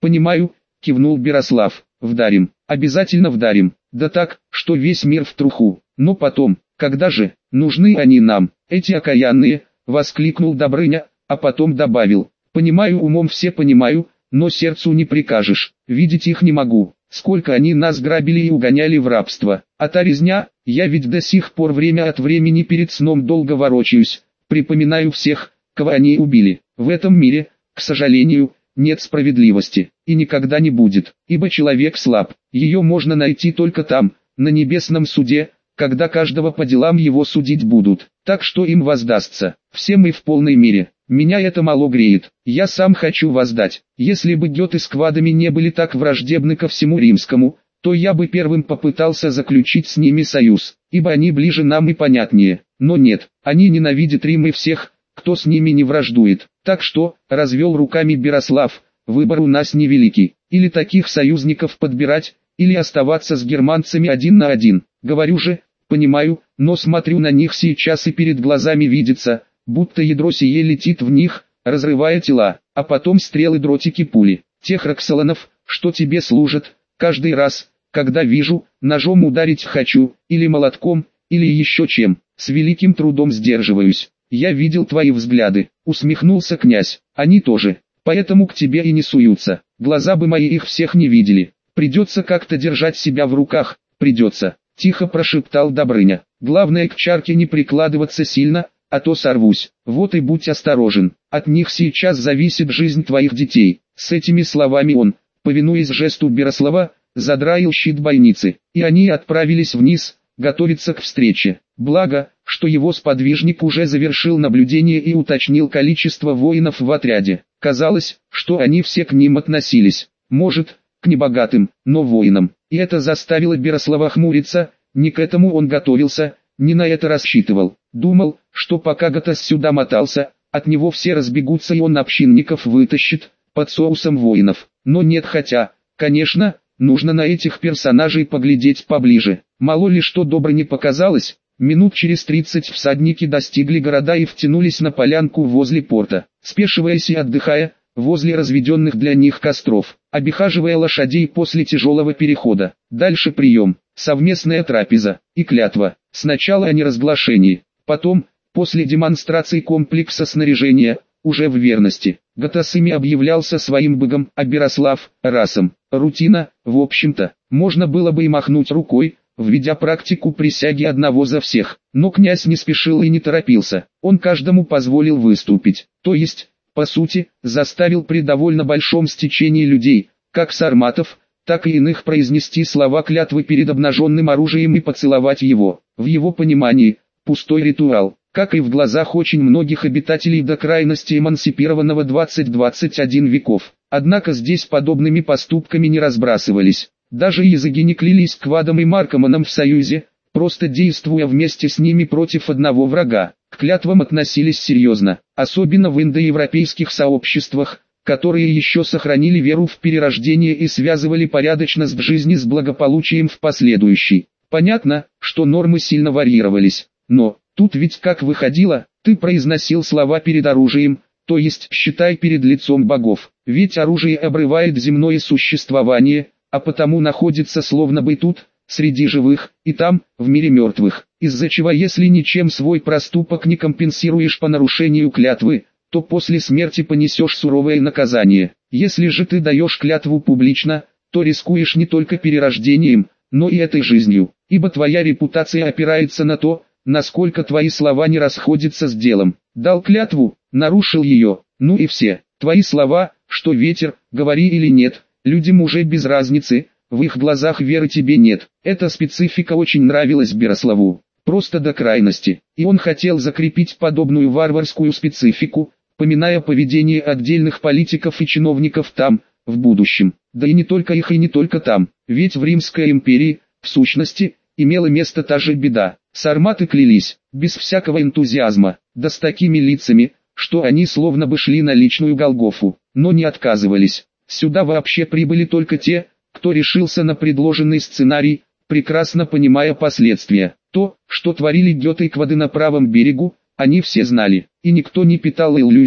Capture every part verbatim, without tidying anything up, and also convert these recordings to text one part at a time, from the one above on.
Понимаю, кивнул Берослав. Вдарим, обязательно вдарим, да так, что весь мир в труху. Но потом, когда же, нужны они нам, эти окаянные, воскликнул Добрыня, а потом добавил. Понимаю, умом все понимаю, но сердцу не прикажешь, видеть их не могу. Сколько они нас грабили и угоняли в рабство. А та резня, я ведь до сих пор время от времени перед сном долго ворочаюсь, припоминаю всех, кого они убили. В этом мире, к сожалению, нет справедливости, и никогда не будет, ибо человек слаб, ее можно найти только там, на небесном суде, когда каждого по делам его судить будут, так что им воздастся, всем и в полной мере. Меня это мало греет, я сам хочу воздать. Если бы Гёте с квадами не были так враждебны ко всему римскому, то я бы первым попытался заключить с ними союз, ибо они ближе нам и понятнее. Но нет, они ненавидят Рим и всех, кто с ними не враждует. Так что, развел руками Берослав, выбор у нас невеликий, или таких союзников подбирать, или оставаться с германцами один на один. Говорю же, понимаю, но смотрю на них сейчас и перед глазами видится, будто ядро сие летит в них, разрывая тела, а потом стрелы-дротики пули. Тех Роксоланов, что тебе служат, каждый раз, когда вижу, ножом ударить хочу, или молотком, или еще чем, с великим трудом сдерживаюсь. Я видел твои взгляды, усмехнулся князь, они тоже, поэтому к тебе и не суются, глаза бы мои их всех не видели, придется как-то держать себя в руках, придется, тихо прошептал Добрыня, главное к чарке не прикладываться сильно, а то сорвусь, вот и будь осторожен, от них сейчас зависит жизнь твоих детей. С этими словами он, повинуясь жесту Берослава, задраил щит бойницы, и они отправились вниз, готовиться к встрече. Благо, что его сподвижник уже завершил наблюдение и уточнил количество воинов в отряде. Казалось, что они все к ним относились, может, к небогатым, но воинам, и это заставило Берослава хмуриться, не к этому он готовился, не на это рассчитывал. Думал, что пока Гатас сюда мотался, от него все разбегутся и он общинников вытащит, под соусом воинов. Но нет, хотя, конечно, нужно на этих персонажей поглядеть поближе. Мало ли что добро не показалось, минут через тридцать всадники достигли города и втянулись на полянку возле порта, спешиваясь и отдыхая, возле разведенных для них костров, обихаживая лошадей после тяжелого перехода. Дальше прием, совместная трапеза и клятва. Сначала о неразглашении, потом, после демонстрации комплекса снаряжения, уже в верности. Гатас ими объявлялся своим богом, а Берослав – расом. Рутина, в общем-то, можно было бы и махнуть рукой, введя практику присяги одного за всех. Но князь не спешил и не торопился, он каждому позволил выступить, то есть, по сути, заставил при довольно большом стечении людей, как сарматов, так и иных произнести слова клятвы перед обнаженным оружием и поцеловать его. В его понимании, пустой ритуал, как и в глазах очень многих обитателей до крайности эмансипированного двадцать-двадцать один веков. Однако здесь подобными поступками не разбрасывались. Даже языки не клялись Квадом и Маркоманом в союзе, просто действуя вместе с ними против одного врага. К клятвам относились серьезно, особенно в индоевропейских сообществах, которые еще сохранили веру в перерождение и связывали порядочность в жизни с благополучием в последующей. Понятно, что нормы сильно варьировались, но, тут ведь как выходило, ты произносил слова перед оружием, то есть считай перед лицом богов, ведь оружие обрывает земное существование, а потому находится словно бы тут, среди живых, и там, в мире мертвых, из-за чего если ничем свой проступок не компенсируешь по нарушению клятвы, то после смерти понесешь суровое наказание. Если же ты даешь клятву публично, то рискуешь не только перерождением, но и этой жизнью, ибо твоя репутация опирается на то, насколько твои слова не расходятся с делом. Дал клятву, нарушил ее, ну и все, твои слова, что ветер, говори или нет, людям уже без разницы, в их глазах веры тебе нет. Эта специфика очень нравилась Берославу, просто до крайности, и он хотел закрепить подобную варварскую специфику, поминая поведение отдельных политиков и чиновников там, в будущем. Да и не только их и не только там, ведь в Римской империи, в сущности, имела место та же беда. Сарматы клялись, без всякого энтузиазма, да с такими лицами, что они словно бы шли на личную Голгофу, но не отказывались. Сюда вообще прибыли только те, кто решился на предложенный сценарий, прекрасно понимая последствия. То, что творили Гёте и Квады на правом берегу, они все знали, и никто не питал иллюзий,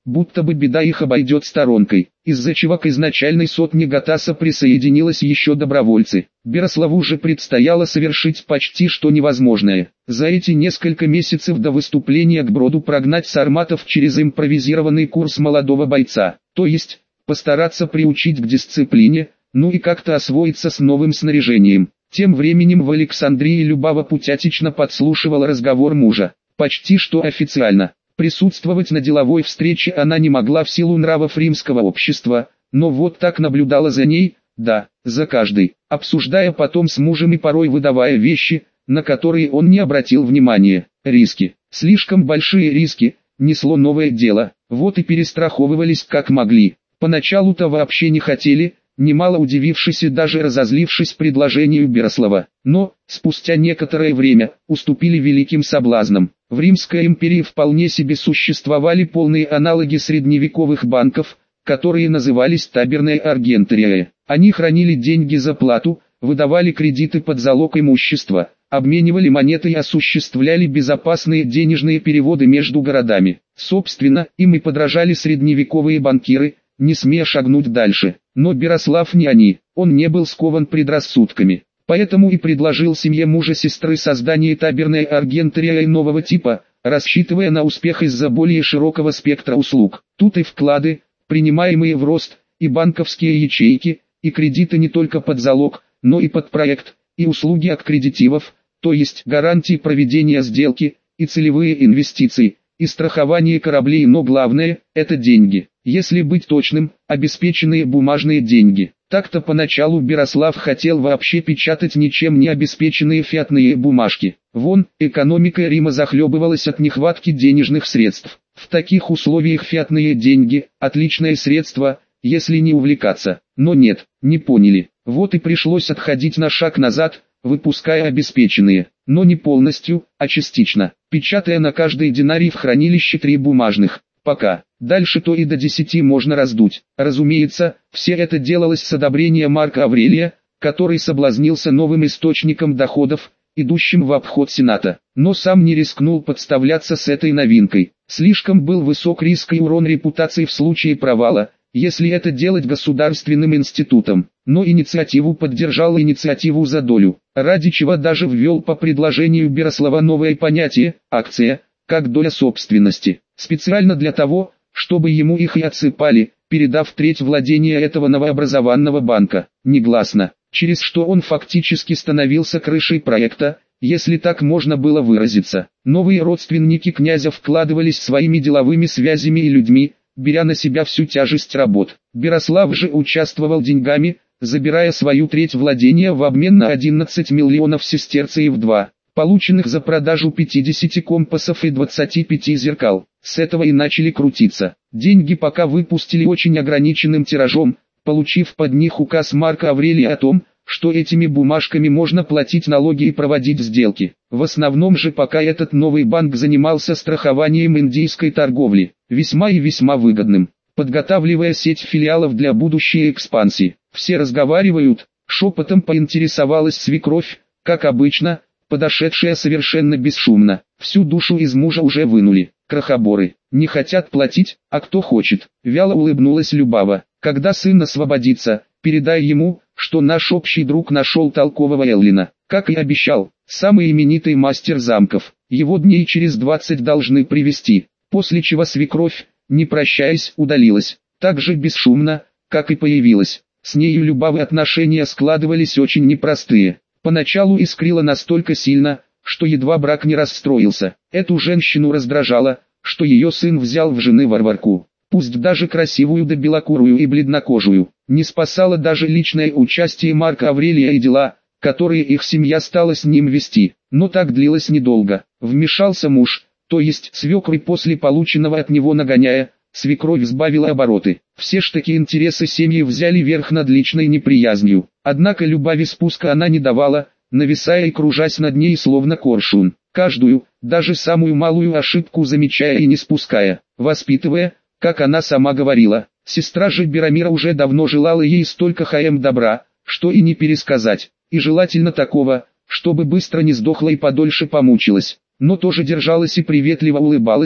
будто бы беда их обойдет сторонкой, из-за чего к изначальной сотне Гатаса присоединилось еще добровольцы. Берославу же предстояло совершить почти что невозможное. За эти несколько месяцев до выступления к Броду прогнать сарматов через импровизированный курс молодого бойца, то есть постараться приучить к дисциплине, ну и как-то освоиться с новым снаряжением. Тем временем в Александрии Любава Путятична подслушивала разговор мужа. Почти что официально. Присутствовать на деловой встрече она не могла в силу нравов римского общества, но вот так наблюдала за ней, да, за каждой, обсуждая потом с мужем и порой выдавая вещи, на которые он не обратил внимания. Риски. Слишком большие риски, несло новое дело, вот и перестраховывались как могли. Поначалу-то вообще не хотели, немало удивившись и даже разозлившись предложению Берослава, но, спустя некоторое время, уступили великим соблазнам. В Римской империи вполне себе существовали полные аналоги средневековых банков, которые назывались таберной аргентерией. Они хранили деньги за плату, выдавали кредиты под залог имущества, обменивали монеты и осуществляли безопасные денежные переводы между городами. Собственно, им и подражали средневековые банкиры, не смея шагнуть дальше. Но Берослав не они, он не был скован предрассудками. Поэтому и предложил семье мужа сестры создание таберной аргентерии нового типа, рассчитывая на успех из-за более широкого спектра услуг. Тут и вклады, принимаемые в рост, и банковские ячейки, и кредиты не только под залог, но и под проект, и услуги аккредитивов, то есть гарантии проведения сделки, и целевые инвестиции, и страхование кораблей, но главное – это деньги. Если быть точным, обеспеченные бумажные деньги. Так-то поначалу Берослав хотел вообще печатать ничем не обеспеченные фиатные бумажки. Вон, экономика Рима захлебывалась от нехватки денежных средств. В таких условиях фиатные деньги – отличное средство, если не увлекаться. Но нет, не поняли. Вот и пришлось отходить на шаг назад, выпуская обеспеченные, но не полностью, а частично, печатая на каждый динарий в хранилище три бумажных. Пока. Дальше то и до десяти можно раздуть. Разумеется, все это делалось с одобрения Марка Аврелия, который соблазнился новым источником доходов, идущим в обход Сената. Но сам не рискнул подставляться с этой новинкой. Слишком был высок риск и урон репутации в случае провала, если это делать государственным институтом. Но инициативу поддержал инициативу за долю, ради чего даже ввел по предложению Берослава новое понятие – акция, как доля собственности. Специально для того, чтобы ему их и отсыпали, передав треть владения этого новообразованного банка, негласно, через что он фактически становился крышей проекта, если так можно было выразиться. Новые родственники князя вкладывались своими деловыми связями и людьми, беря на себя всю тяжесть работ. Берослав же участвовал деньгами, забирая свою треть владения в обмен на одиннадцать миллионов сестерций в два, полученных за продажу пятидесяти компасов и двадцати пяти зеркал. С этого и начали крутиться. Деньги пока выпустили очень ограниченным тиражом, получив под них указ Марка Аврелия о том, что этими бумажками можно платить налоги и проводить сделки. В основном же пока этот новый банк занимался страхованием индийской торговли, весьма и весьма выгодным, подготавливая сеть филиалов для будущей экспансии. Все разговаривают, шепотом поинтересовалась свекровь, как обычно, подошедшая совершенно бесшумно. Всю душу из мужа уже вынули. Крохоборы, не хотят платить, а кто хочет, вяло улыбнулась Любава. Когда сын освободится, передай ему, что наш общий друг нашел толкового Эллина, как и обещал, самый именитый мастер замков. Его дней через двадцать должны привести, после чего свекровь, не прощаясь, удалилась, так же бесшумно, как и появилась. С нею Любавы отношения складывались очень непростые. Поначалу искрила настолько сильно, что едва брак не расстроился. Эту женщину раздражало, что ее сын взял в жены варварку, пусть даже красивую да белокурую и бледнокожую. Не спасало даже личное участие Марка Аврелия и дела, которые их семья стала с ним вести. Но так длилось недолго. Вмешался муж, то есть свекр, и после полученного от него нагоняя, свекровь сбавила обороты. Все ж таки интересы семьи взяли верх над личной неприязнью. Однако Любави спуска она не давала, нависая и кружась над ней словно коршун, каждую, даже самую малую ошибку замечая и не спуская, воспитывая, как она сама говорила. Сестра же Берамира уже давно желала ей столько хаем добра, что и не пересказать, и желательно такого, чтобы быстро не сдохла и подольше помучилась, но тоже держалась и приветливо улыбалась,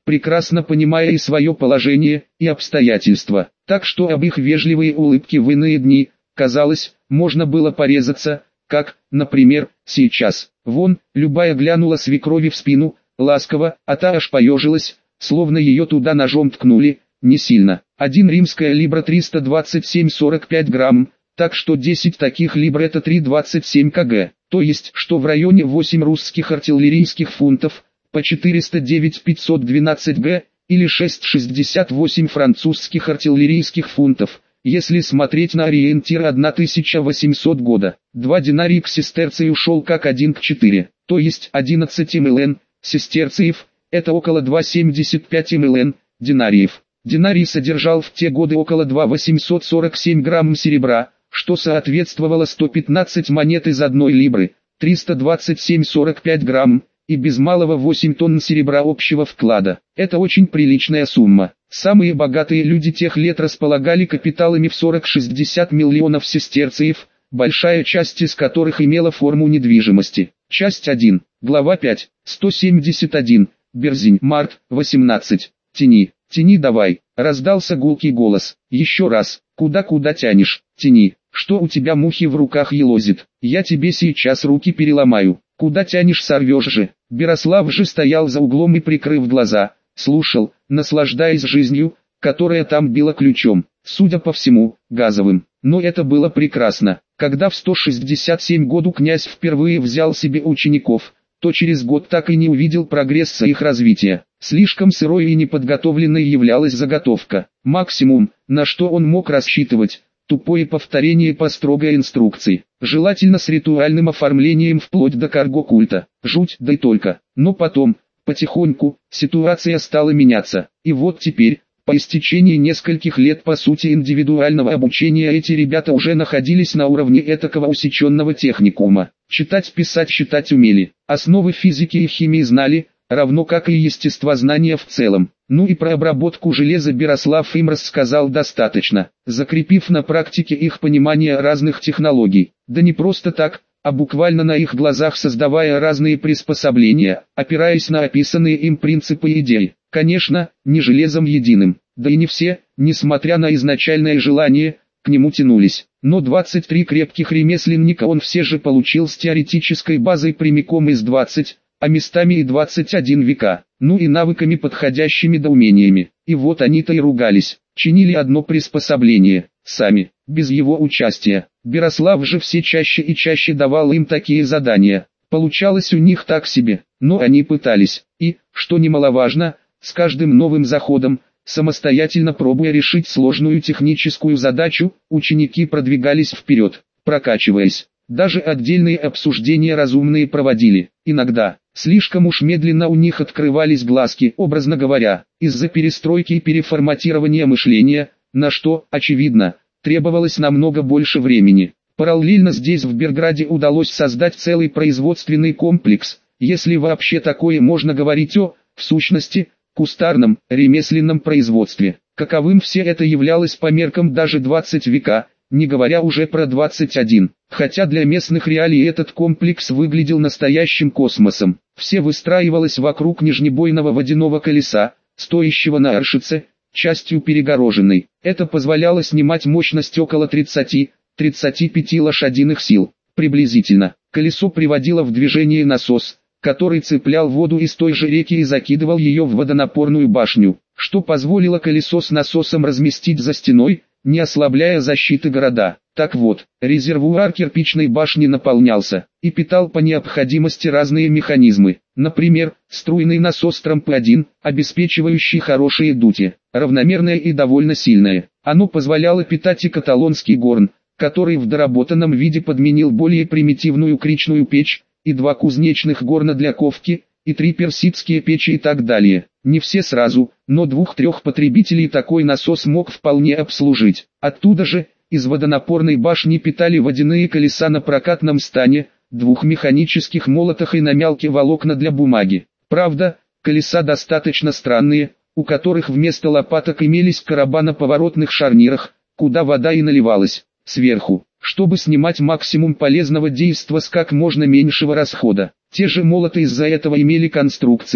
прекрасно понимая и свое положение, и обстоятельства, так что об их вежливые улыбки в иные дни, казалось, можно было порезаться, как, например, сейчас. Вон, любая глянула свекрови в спину, ласково, а та аж поежилась, словно ее туда ножом ткнули, не сильно. Один римская либра триста двадцать семь сорок пять грамм, так что десять таких либр это три двадцать семь кг, то есть, что в районе восемь русских артиллерийских фунтов, по четыреста девять пятьсот двенадцать г, или шесть шестьдесят восемь французских артиллерийских фунтов, если смотреть на ориентир тысяча восемьсот года. Два динарий к сестерцию шел как один к четыре, то есть одиннадцать млн, сестерциев, это около два целых семьдесят пять млн, динариев. Динарий содержал в те годы около две тысячи восемьсот сорок семь грамм серебра, что соответствовало сто пятнадцать монет из одной либры, триста двадцать семь сорок пять грамм, и без малого восемь тонн серебра общего вклада. Это очень приличная сумма. Самые богатые люди тех лет располагали капиталами в сорок-шестьдесят миллионов сестерциев, большая часть из которых имела форму недвижимости. Часть один, глава пять, сто семьдесят один, Берзень, март, восемнадцать. Тяни, тяни давай, раздался гулкий голос. Еще раз, куда-куда тянешь, тяни, что у тебя мухи в руках елозит, я тебе сейчас руки переломаю. Куда тянешь, сорвешь же. Берослав же стоял за углом и, прикрыв глаза, слушал, наслаждаясь жизнью, которая там била ключом, судя по всему, газовым. Но это было прекрасно. Когда в сто шестьдесят седьмом году князь впервые взял себе учеников, то через год так и не увидел прогресса их развития. Слишком сырой и неподготовленной являлась заготовка. Максимум, на что он мог рассчитывать, тупое повторение по строгой инструкции, желательно с ритуальным оформлением вплоть до карго-культа. Жуть, да и только. Но потом, потихоньку, ситуация стала меняться. И вот теперь, по истечении нескольких лет по сути индивидуального обучения, эти ребята уже находились на уровне этакого усеченного техникума. Читать, писать, считать умели, основы физики и химии знали, равно как и естествознания в целом. Ну и про обработку железа Берослав им рассказал достаточно, закрепив на практике их понимание разных технологий. Да не просто так, а буквально на их глазах создавая разные приспособления, опираясь на описанные им принципы и идеи. Конечно, не железом единым, да и не все, несмотря на изначальное желание, к нему тянулись. Но двадцать три крепких ремесленника он все же получил с теоретической базой прямиком из двадцати, а местами и двадцать один века, ну и навыками подходящими до умениями. И вот они-то и ругались, чинили одно приспособление, сами, без его участия. Берослав же все чаще и чаще давал им такие задания. Получалось у них так себе, но они пытались, и, что немаловажно, с каждым новым заходом, самостоятельно пробуя решить сложную техническую задачу, ученики продвигались вперед, прокачиваясь. Даже отдельные обсуждения разумные проводили. Иногда, слишком уж медленно у них открывались глазки, образно говоря, из-за перестройки и переформатирования мышления, на что, очевидно, требовалось намного больше времени. Параллельно здесь в Берграде удалось создать целый производственный комплекс, если вообще такое можно говорить о, в сущности, кустарном, ремесленном производстве. Каковым все это являлось по меркам даже двадцатого века, не говоря уже про двадцать один. Хотя для местных реалий этот комплекс выглядел настоящим космосом. Все выстраивалось вокруг нижнебойного водяного колеса, стоящего на аршице, частью перегороженной. Это позволяло снимать мощность около тридцати-тридцати пяти лошадиных сил. Приблизительно. Колесо приводило в движение насос, который цеплял воду из той же реки и закидывал ее в водонапорную башню, что позволило колесо с насосом разместить за стеной, не ослабляя защиты города. Так вот, резервуар кирпичной башни наполнялся и питал по необходимости разные механизмы. Например, струйный насос Трамп один, обеспечивающий хорошее дутие, равномерное и довольно сильное. Оно позволяло питать и каталонский горн, который в доработанном виде подменил более примитивную кричную печь, и два кузнечных горна для ковки, и три персидские печи и так далее. Не все сразу, но двух-трех потребителей такой насос мог вполне обслужить. Оттуда же, из водонапорной башни питали водяные колеса на прокатном стане, двух механических молотах и на мелкие волокна для бумаги. Правда, колеса достаточно странные, у которых вместо лопаток имелись короба на поворотных шарнирах, куда вода и наливалась, сверху, чтобы снимать максимум полезного действа с как можно меньшего расхода. Те же молоты из-за этого имели конструкцию,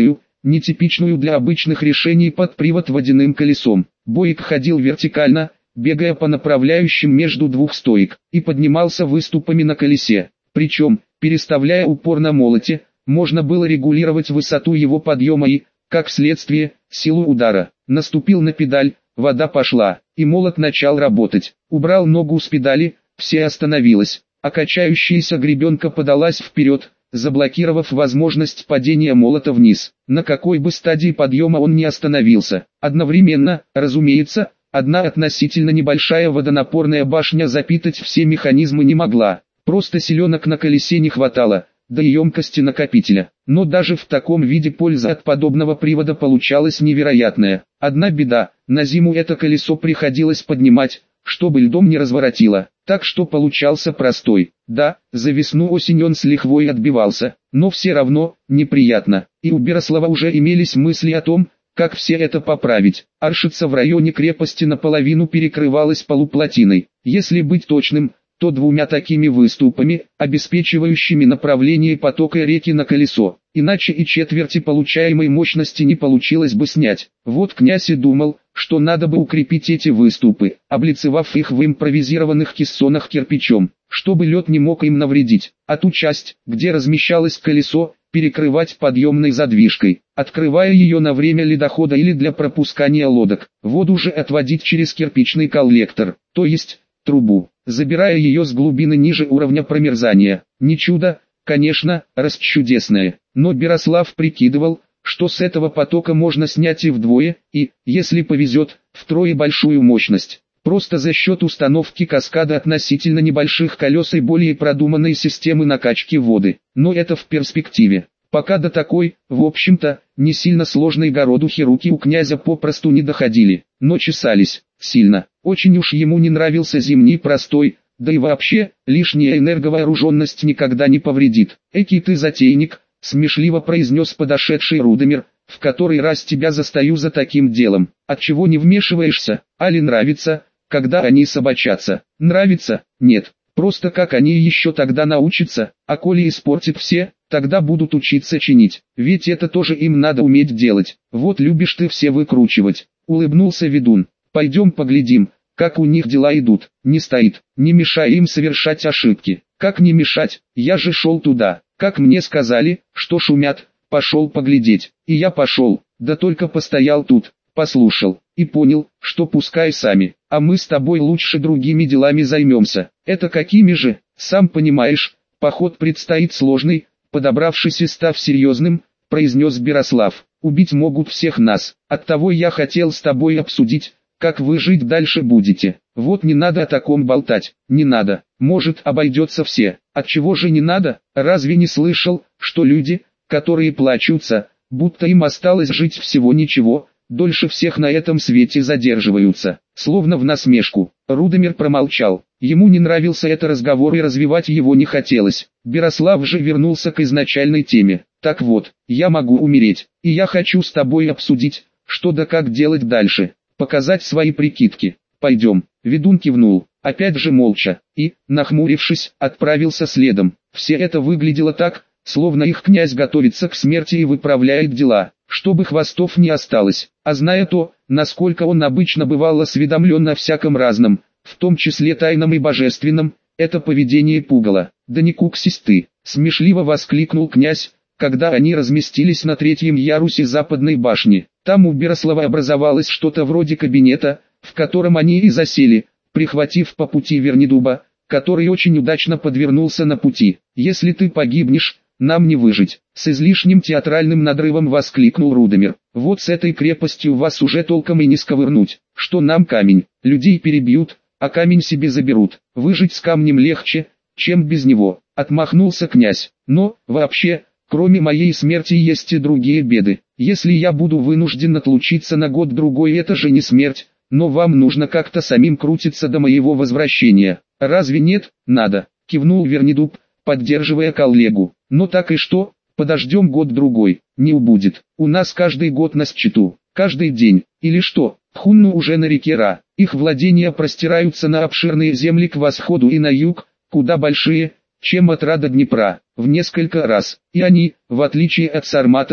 нетипичную для обычных решений под привод водяным колесом. Боек ходил вертикально, бегая по направляющим между двух стоек, и поднимался выступами на колесе. Причем, переставляя упор на молоте, можно было регулировать высоту его подъема и, как следствие, силу удара. Наступил на педаль, вода пошла, и молот начал работать. Убрал ногу с педали, все остановилось, а качающаяся гребенка подалась вперед, заблокировав возможность падения молота вниз. На какой бы стадии подъема он не остановился. Одновременно, разумеется, одна относительно небольшая водонапорная башня запитать все механизмы не могла. Просто селенок на колесе не хватало, да и емкости накопителя. Но даже в таком виде польза от подобного привода получалась невероятная. Одна беда, на зиму это колесо приходилось поднимать, чтобы льдом не разворотило. Так что получался простой. Да, за весну-осень он с лихвой отбивался, но все равно, неприятно. И у Берослава уже имелись мысли о том, как все это поправить. Аршица в районе крепости наполовину перекрывалась полуплотиной. Если быть точным, то двумя такими выступами, обеспечивающими направление потока реки на колесо. Иначе и четверти получаемой мощности не получилось бы снять. Вот князь и думал, что надо бы укрепить эти выступы, облицевав их в импровизированных кессонах кирпичом, чтобы лед не мог им навредить, а ту часть, где размещалось колесо, перекрывать подъемной задвижкой, открывая ее на время ледохода или для пропускания лодок. Воду же отводить через кирпичный коллектор, то есть трубу, забирая ее с глубины ниже уровня промерзания. Не чудо, конечно, расчудесное, но Берослав прикидывал, что с этого потока можно снять и вдвое, и, если повезет, втрое большую мощность. Просто за счет установки каскада относительно небольших колес и более продуманной системы накачки воды. Но это в перспективе. Пока до такой, в общем-то, не сильно сложной городухи руки у князя попросту не доходили, но чесались, сильно. Очень уж ему не нравился зимний простой, да и вообще, лишняя энерговооруженность никогда не повредит. «Экий ты затейник», — смешливо произнес подошедший Рудомир, — «в который раз тебя застаю за таким делом. Отчего не вмешиваешься? Али нравится, когда они собачатся?» «Нравится? Нет. Просто как они еще тогда научатся, а коли испортят все, тогда будут учиться чинить. Ведь это тоже им надо уметь делать. Вот любишь ты все выкручивать», — улыбнулся ведун. «Пойдем поглядим, как у них дела идут». «Не стоит, не мешай им совершать ошибки». «Как не мешать? Я же шел туда. Как мне сказали, что шумят, пошел поглядеть». И я пошел, да только постоял тут, послушал, и понял, что пускай сами, а мы с тобой лучше другими делами займемся. «Это какими же? Сам понимаешь, поход предстоит сложный», — подобравшись и став серьезным, произнес Берослав. «Убить могут всех нас, оттого я хотел с тобой обсудить, как вы жить дальше будете. Вот не надо о таком болтать, не надо, может обойдется все». «Отчего же не надо? Разве не слышал, что люди, которые плачутся, будто им осталось жить всего ничего, дольше всех на этом свете задерживаются?» Словно в насмешку, Рудомир промолчал. Ему не нравился этот разговор и развивать его не хотелось. Берослав же вернулся к изначальной теме. «Так вот, я могу умереть, и я хочу с тобой обсудить, что да как делать дальше, показать свои прикидки. Пойдем». Ведун кивнул, опять же молча, и, нахмурившись, отправился следом. Все это выглядело так, словно их князь готовится к смерти и выправляет дела, чтобы хвостов не осталось. А зная то, насколько он обычно бывал осведомлен о всяком разном, в том числе тайном и божественном, это поведение пугало. «Да не куксись ты!» — смешливо воскликнул князь, когда они разместились на третьем ярусе западной башни. Там у Берослава образовалось что-то вроде кабинета, в котором они и засели, прихватив по пути Вернидуба, который очень удачно подвернулся на пути. «Если ты погибнешь, нам не выжить», — с излишним театральным надрывом воскликнул Рудомир. «Вот с этой крепостью вас уже толком и не сковырнуть. Что нам камень? Людей перебьют, а камень себе заберут. Выжить с камнем легче, чем без него», — отмахнулся князь. «Но, вообще, кроме моей смерти есть и другие беды. Если я буду вынужден отлучиться на год-другой, это же не смерть, но вам нужно как-то самим крутиться до моего возвращения. Разве нет?» «Надо», — кивнул Вернидуб, поддерживая коллегу. «Но так и что? Подождем год-другой. Не убудет. У нас каждый год на счету. Каждый день. Или что? Хунну уже на реке Ра. Их владения простираются на обширные земли к восходу и на юг, куда большие, чем от Ра до Днепра, в несколько раз. И они, в отличие от сарматов,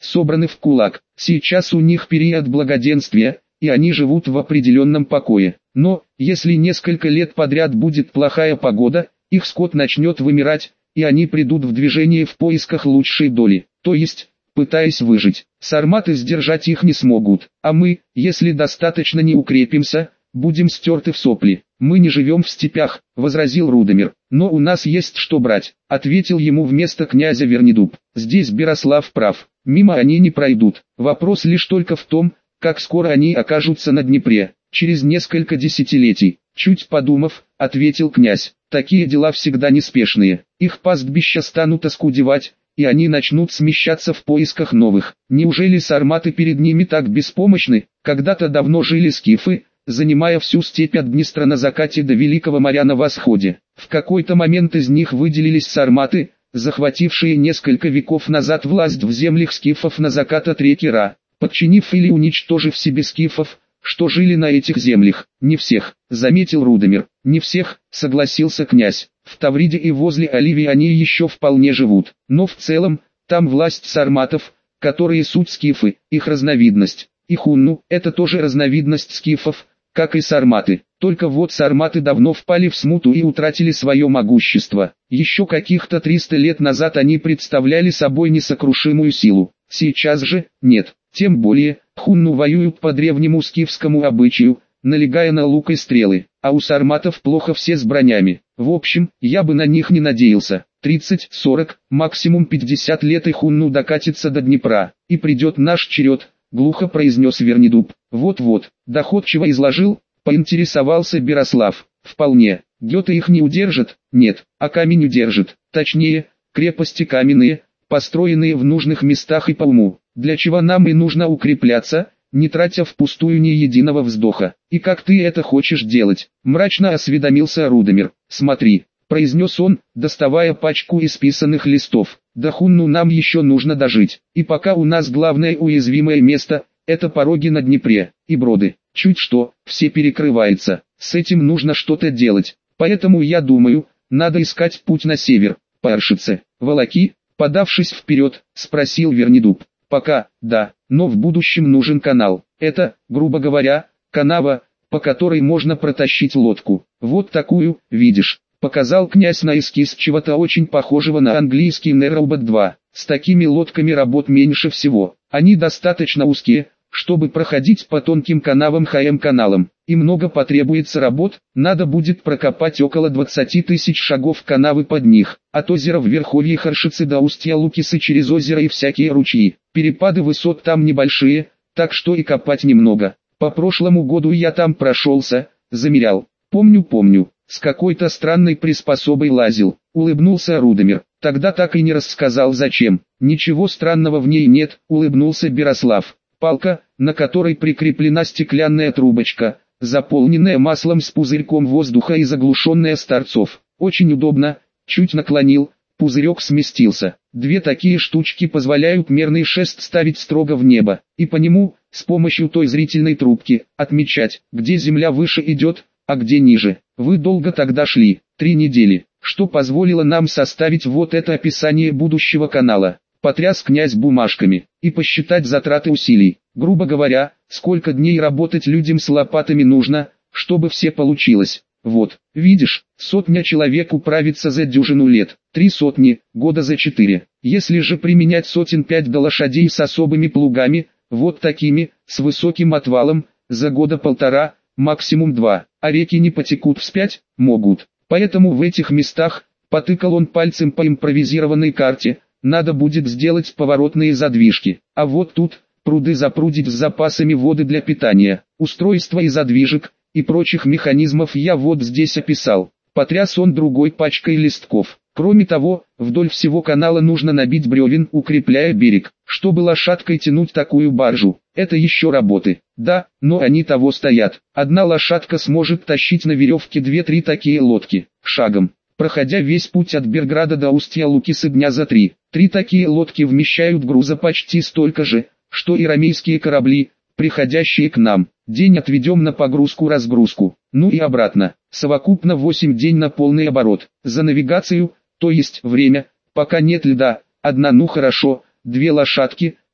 собраны в кулак. Сейчас у них период благоденствия, и они живут в определенном покое. Но, если несколько лет подряд будет плохая погода, их скот начнет вымирать, и они придут в движение в поисках лучшей доли, то есть, пытаясь выжить. Сарматы сдержать их не смогут, а мы, если достаточно не укрепимся, будем стерты в сопли. Мы не живем в степях, возразил Рудомир, но у нас есть что брать, ответил ему вместо князя Вернидуб. Здесь Берослав прав, мимо они не пройдут, вопрос лишь только в том, как скоро они окажутся на Днепре. Через несколько десятилетий, чуть подумав, ответил князь, такие дела всегда неспешные, их пастбища станут оскудевать, и они начнут смещаться в поисках новых. Неужели сарматы перед ними так беспомощны? Когда-то давно жили скифы, занимая всю степь от Днестра на закате до Великого моря на восходе. В какой-то момент из них выделились сарматы, захватившие несколько веков назад власть в землях скифов на закат от реки Ра, подчинив или уничтожив себе скифов, что жили на этих землях. Не всех, заметил Рудомир. Не всех, согласился князь. В Тавриде и возле Оливии они еще вполне живут. Но в целом, там власть сарматов, которые суть скифы, их разновидность. И хунну, это тоже разновидность скифов, как и сарматы. Только вот сарматы давно впали в смуту и утратили свое могущество. Еще каких-то триста лет назад они представляли собой несокрушимую силу. Сейчас же, нет. Тем более, хунну воюют по древнему скифскому обычаю, налегая на лук и стрелы, а у сарматов плохо все с бронями. В общем, я бы на них не надеялся. тридцать, сорок, максимум пятьдесят лет и хунну докатится до Днепра, и придет наш черед, глухо произнес Вернидуб. Вот-вот, доходчиво изложил, поинтересовался Берослав. Вполне, Гёте их не удержит, нет, а камень удержит, точнее, крепости каменные, построенные в нужных местах и по уму. Для чего нам и нужно укрепляться, не тратя впустую ни единого вздоха. И как ты это хочешь делать? Мрачно осведомился Рудомир. Смотри, произнес он, доставая пачку исписанных листов. До хунну нам еще нужно дожить. И пока у нас главное уязвимое место, это пороги на Днепре, и броды. Чуть что, все перекрывается. С этим нужно что-то делать. Поэтому я думаю, надо искать путь на север. Паршице, волоки, подавшись вперед, спросил Вернидуб. Пока, да, но в будущем нужен канал. Это, грубо говоря, канава, по которой можно протащить лодку. Вот такую, видишь, показал князь на эскиз чего-то очень похожего на английский Narrowboat два. С такими лодками работ меньше всего. Они достаточно узкие, чтобы проходить по тонким канавам Х М-каналам. И много потребуется работ, надо будет прокопать около двадцати тысяч шагов канавы под них. От озера в верховье Харшицы до устья Лукисы через озеро и всякие ручьи. Перепады высот там небольшие, так что и копать немного. По прошлому году я там прошелся, замерял. Помню, помню, с какой-то странной приспособой лазил. Улыбнулся Рудомир. Тогда так и не рассказал зачем. Ничего странного в ней нет, улыбнулся Берослав. Палка, на которой прикреплена стеклянная трубочка, заполненная маслом с пузырьком воздуха и заглушенная с торцов. Очень удобно, чуть наклонил, пузырек сместился. Две такие штучки позволяют мерный шест ставить строго в небо, и по нему, с помощью той зрительной трубки, отмечать, где земля выше идет, а где ниже. Вы долго тогда шли, три недели, что позволило нам составить вот это описание будущего канала. Потряс князь бумажками, и посчитать затраты усилий. Грубо говоря, сколько дней работать людям с лопатами нужно, чтобы все получилось. Вот, видишь, сотня человек управится за дюжину лет, три сотни, года за четыре. Если же применять сотен пять до лошадей с особыми плугами, вот такими, с высоким отвалом, за года полтора, максимум два, а реки не потекут вспять, могут. Поэтому в этих местах, потыкал он пальцем по импровизированной карте, надо будет сделать поворотные задвижки, а вот тут, пруды запрудить с запасами воды для питания, устройства и задвижек, и прочих механизмов я вот здесь описал. Потряс он другой пачкой листков. Кроме того, вдоль всего канала нужно набить бревен, укрепляя берег, чтобы лошадкой тянуть такую баржу. Это еще работы. Да, но они того стоят. Одна лошадка сможет тащить на веревке две-три такие лодки, шагом, проходя весь путь от Берграда до устья Лукисы дня за три. Три такие лодки вмещают груза почти столько же, что и ромейские корабли, приходящие к нам. День отведем на погрузку-разгрузку, ну и обратно. Совокупно восемь дней на полный оборот. За навигацию, то есть время, пока нет льда, одна ну хорошо, две лошадки,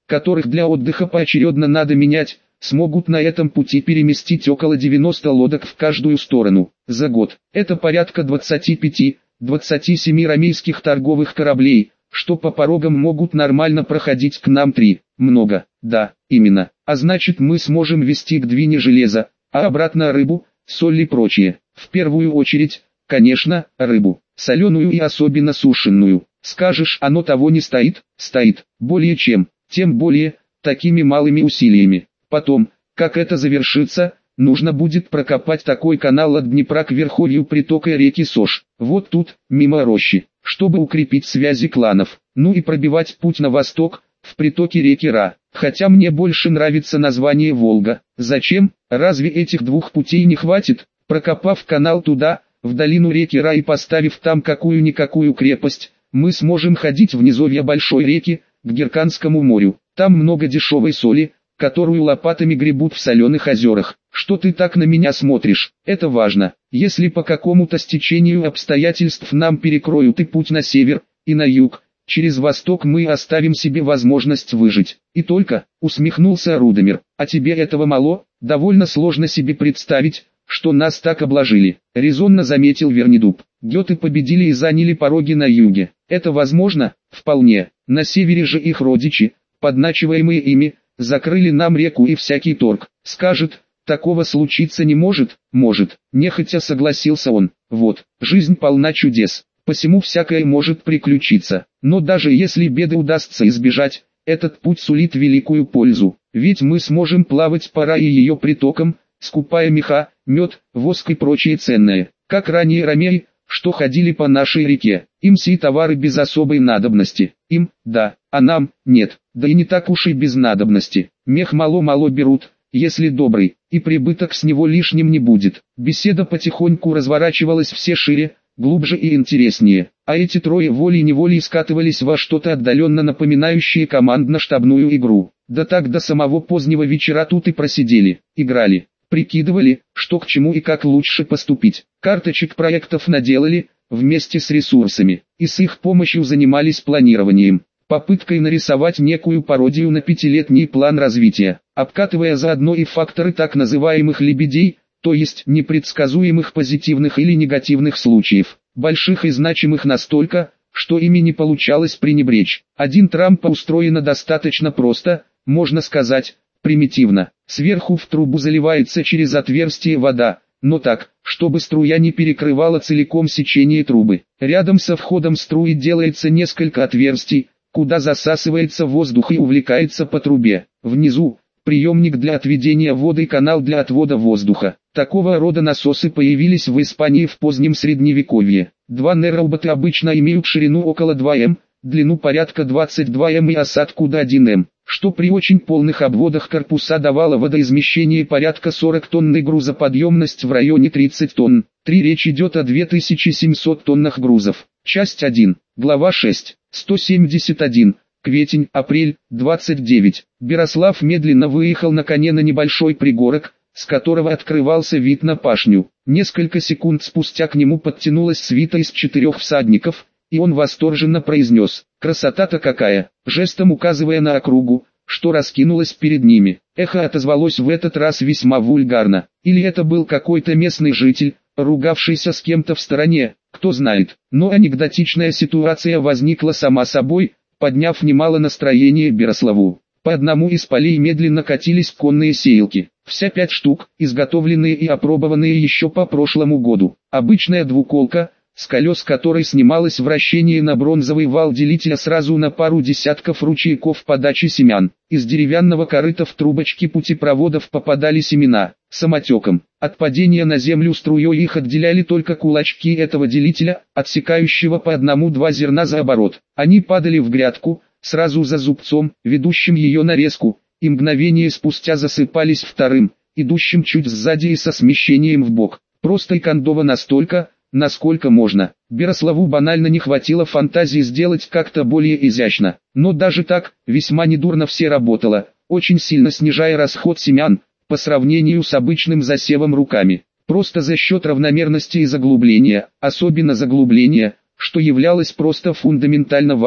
которых для отдыха поочередно надо менять, смогут на этом пути переместить около девяноста лодок в каждую сторону. За год это порядка двадцати пяти — двадцати семи рамейских торговых кораблей, что по порогам могут нормально проходить к нам три. Много, да, именно. А значит, мы сможем везти к Двине железо, а обратно рыбу, соль и прочее. В первую очередь, конечно, рыбу, соленую и особенно сушеную. Скажешь, оно того не стоит? Стоит, более чем, тем более, такими малыми усилиями. Потом, как это завершится, нужно будет прокопать такой канал от Днепра к верховью притока реки Сош, вот тут, мимо рощи, чтобы укрепить связи кланов, ну и пробивать путь на восток, в притоке реки Ра. Хотя мне больше нравится название Волга. Зачем? Разве этих двух путей не хватит? Прокопав канал туда, в долину реки Ра и поставив там какую-никакую крепость, мы сможем ходить в низовья большой реки, к Герканскому морю. Там много дешевой соли, которую лопатами гребут в соленых озерах. Что ты так на меня смотришь? Это важно. Если по какому-то стечению обстоятельств нам перекроют и путь на север, и на юг, через восток мы оставим себе возможность выжить. И только, усмехнулся Рудомир, а тебе этого мало? Довольно сложно себе представить, что нас так обложили, резонно заметил Вернидуб. Гёты победили и заняли пороги на юге. Это возможно? Вполне. На севере же их родичи, подначиваемые ими, закрыли нам реку и всякий торг. Скажет, такого случиться не может? Может. Нехотя согласился он. Вот, жизнь полна чудес, посему всякое может приключиться. Но даже если беды удастся избежать, этот путь сулит великую пользу. Ведь мы сможем плавать по Ра и ее притокам, скупая меха, мед, воск и прочее ценное. Как ранее ромеи, что ходили по нашей реке. Им сии товары без особой надобности. Им, да, а нам, нет. Да и не так уж и без надобности. Мех мало-мало берут, если добрый, и прибыток с него лишним не будет. Беседа потихоньку разворачивалась все шире, глубже и интереснее. А эти трое волей-неволей скатывались во что-то отдаленно напоминающее командно-штабную игру. Да так до самого позднего вечера тут и просидели, играли. Прикидывали, что к чему и как лучше поступить. Карточек проектов наделали, вместе с ресурсами, и с их помощью занимались планированием, попыткой нарисовать некую пародию на пятилетний план развития, обкатывая заодно и факторы так называемых лебедей, то есть непредсказуемых позитивных или негативных случаев, больших и значимых настолько, что ими не получалось пренебречь. Один Трампа устроено достаточно просто, можно сказать, примитивно. Сверху в трубу заливается через отверстие вода, но так, чтобы струя не перекрывала целиком сечение трубы. Рядом со входом струи делается несколько отверстий, куда засасывается воздух и увлекается по трубе. Внизу приемник для отведения воды и канал для отвода воздуха. Такого рода насосы появились в Испании в позднем средневековье. Два нейророботы обычно имеют ширину около двух метров, длину порядка двадцати двух метров и осадку до одного метра, что при очень полных обводах корпуса давало водоизмещение порядка сорок тонн и грузоподъемность в районе тридцати тонн. три Речь идет о двух тысячах семисот тоннах грузов. Часть один. Глава шесть. сто семьдесят один. Кветень, апрель, двадцать девять. Берослав медленно выехал на коне на небольшой пригорок, с которого открывался вид на пашню. Несколько секунд спустя к нему подтянулась свита из четырех всадников, и он восторженно произнес: «Красота-то какая!», жестом указывая на округу, что раскинулась перед ними. Эхо отозвалось в этот раз весьма вульгарно. Или это был какой-то местный житель, ругавшийся с кем-то в стороне, кто знает. Но анекдотичная ситуация возникла сама собой, подняв немало настроения Берославу. По одному из полей медленно катились конные сеялки. Вся пять штук, изготовленные и опробованные еще по прошлому году. Обычная двуколка, с колес которой снималось вращение на бронзовый вал делителя сразу на пару десятков ручейков подачи семян. Из деревянного корыта в трубочки путепроводов попадали семена, самотеком. От падения на землю струей их отделяли только кулачки этого делителя, отсекающего по одному-два зерна за оборот. Они падали в грядку, сразу за зубцом, ведущим ее нарезку, и мгновение спустя засыпались вторым, идущим чуть сзади и со смещением в бок. Просто и кондово настолько, насколько можно. Берославу банально не хватило фантазии сделать как-то более изящно. Но даже так, весьма недурно все работало, очень сильно снижая расход семян, по сравнению с обычным засевом руками. Просто за счет равномерности и заглубления, особенно заглубления, что являлось просто фундаментально важным.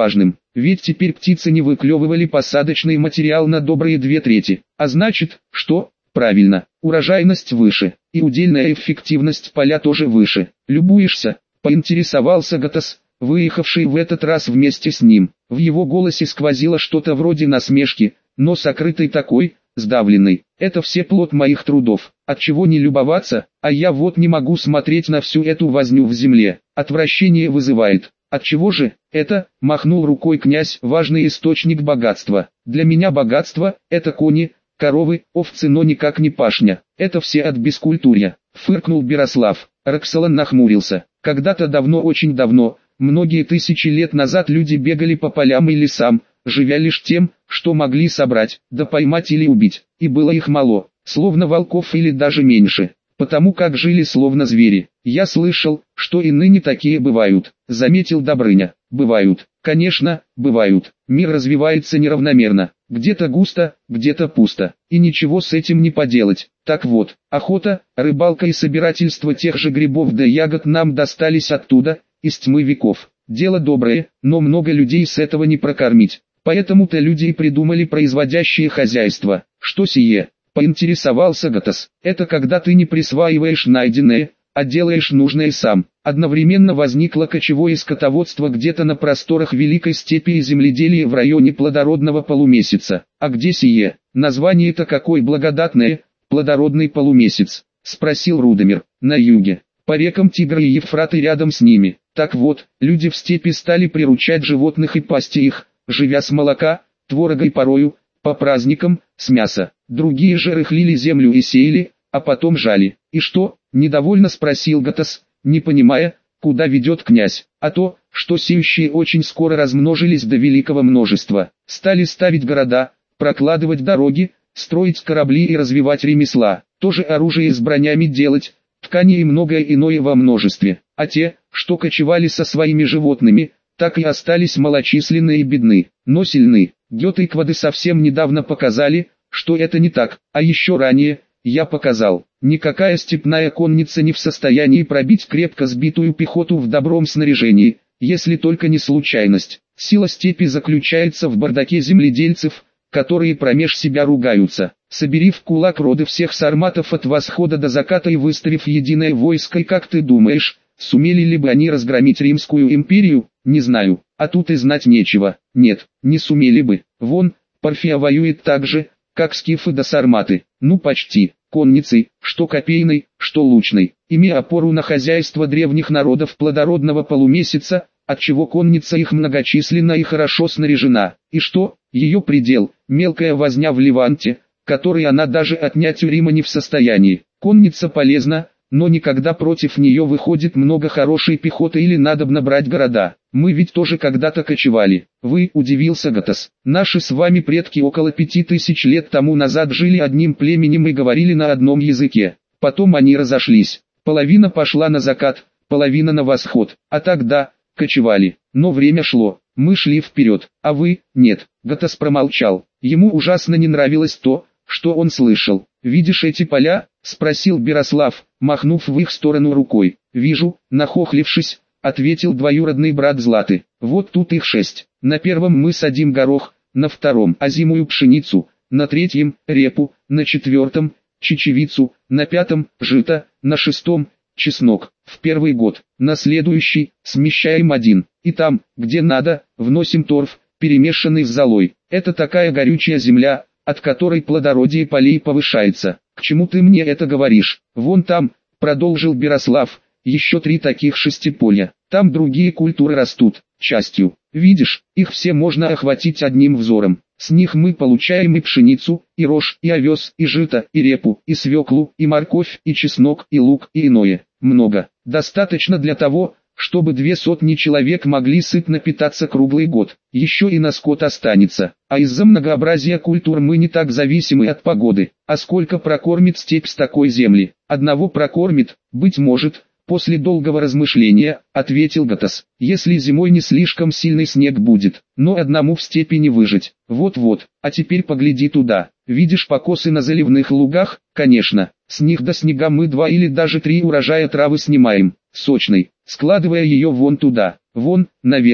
ведь теперь птицы не выклевывали посадочный материал на добрые две трети. А значит, что? Правильно, урожайность выше, и удельная эффективность поля тоже выше. Любуешься? Поинтересовался Гатас, выехавший в этот раз вместе с ним. В его голосе сквозило что-то вроде насмешки, но сокрытой такой, сдавленной. Это все плод моих трудов. Отчего не любоваться, а я вот не могу смотреть на всю эту возню в земле. Отвращение вызывает. Отчего же? Это, махнул рукой князь, важный источник богатства. Для меня богатство – это кони, коровы, овцы, но никак не пашня. Это все от бескультурья. Фыркнул Берослав. Роксолан нахмурился. Когда-то давно, очень давно, многие тысячи лет назад люди бегали по полям и лесам, живя лишь тем, что могли собрать, да поймать или убить. И было их мало, словно волков или даже меньше, потому как жили словно звери. Я слышал, что и ныне такие бывают, заметил Добрыня. Бывают, конечно, бывают. Мир развивается неравномерно, где-то густо, где-то пусто, и ничего с этим не поделать. Так вот, охота, рыбалка и собирательство тех же грибов да ягод нам достались оттуда, из тьмы веков. Дело доброе, но много людей с этого не прокормить. Поэтому-то люди и придумали производящее хозяйство. Что сие? Поинтересовался Гатас. Это когда ты не присваиваешь найденное, а делаешь нужное сам. Одновременно возникло кочевое скотоводство где-то на просторах Великой Степи и земледелие в районе плодородного полумесяца. А где сие? Название-то какое благодатное, плодородный полумесяц, спросил Рудомир. На юге, по рекам Тигра и Евфрат и рядом с ними. Так вот, люди в степи стали приручать животных и пасти их, живя с молока, творога и порою, по праздникам, с мяса. Другие же рыхлили землю и сеяли, а потом жали. И что? Недовольно спросил Гатас, не понимая, куда ведет князь. А то, что сеющие очень скоро размножились до великого множества. Стали ставить города, прокладывать дороги, строить корабли и развивать ремесла. Тоже оружие с бронями делать, ткани и многое иное во множестве. А те, что кочевали со своими животными, так и остались малочисленны и бедны, но сильны. Гёте и Квады совсем недавно показали, что это не так, а еще ранее, я показал, никакая степная конница не в состоянии пробить крепко сбитую пехоту в добром снаряжении, если только не случайность. Сила степи заключается в бардаке земледельцев, которые промеж себя ругаются. Собери в кулак роды всех сарматов от восхода до заката и выставив единое войско, и как ты думаешь, сумели ли бы они разгромить Римскую империю? Не знаю, а тут и знать нечего. Нет, не сумели бы. Вон, Парфия воюет так же, как скифы да сарматы. Ну почти, конницей, что копейной, что лучной. Имея опору на хозяйство древних народов плодородного полумесяца, отчего конница их многочисленна и хорошо снаряжена. И что? Ее предел, мелкая возня в Леванте, который она даже отнять у Рима не в состоянии. Конница полезна, но никогда против нее выходит много хорошей пехоты или надобно брать города. Мы ведь тоже когда-то кочевали. Вы, удивился Гатас. Наши с вами предки около пяти тысяч лет тому назад жили одним племенем и говорили на одном языке. Потом они разошлись. Половина пошла на закат, половина на восход. А тогда, кочевали. Но время шло. Мы шли вперед, а вы, нет. Гатас промолчал. Ему ужасно не нравилось то, что он слышал. «Видишь эти поля?» — спросил Берослав, махнув в их сторону рукой. «Вижу», — нахохлившись, ответил двоюродный брат Златы. «Вот тут их шесть. На первом мы садим горох, на втором — озимую пшеницу, на третьем — репу, на четвертом — чечевицу, на пятом — жито, на шестом — чеснок. В первый год, на следующий — смещаем один, и там, где надо, вносим торф, перемешанный с золой. Это такая горючая земля, от которой плодородие полей повышается. К чему ты мне это говоришь? Вон там, продолжил Берослав, еще три таких шестиполья. Там другие культуры растут, частью. Видишь, их все можно охватить одним взором. С них мы получаем и пшеницу, и рожь, и овес, и жито, и репу, и свеклу, и морковь, и чеснок, и лук, и иное. Много. Достаточно для того, чтобы две сотни человек могли сытно питаться круглый год. Еще и на скот останется. А из-за многообразия культур мы не так зависимы от погоды. А сколько прокормит степь с такой земли? Одного прокормит, быть может, после долгого размышления, ответил Гатас. Если зимой не слишком сильный снег будет, но одному в степи не выжить. Вот-вот, а теперь погляди туда. Видишь покосы на заливных лугах? Конечно, с них до снега мы два или даже три урожая травы снимаем, сочной, складывая ее вон туда, вон, навесы.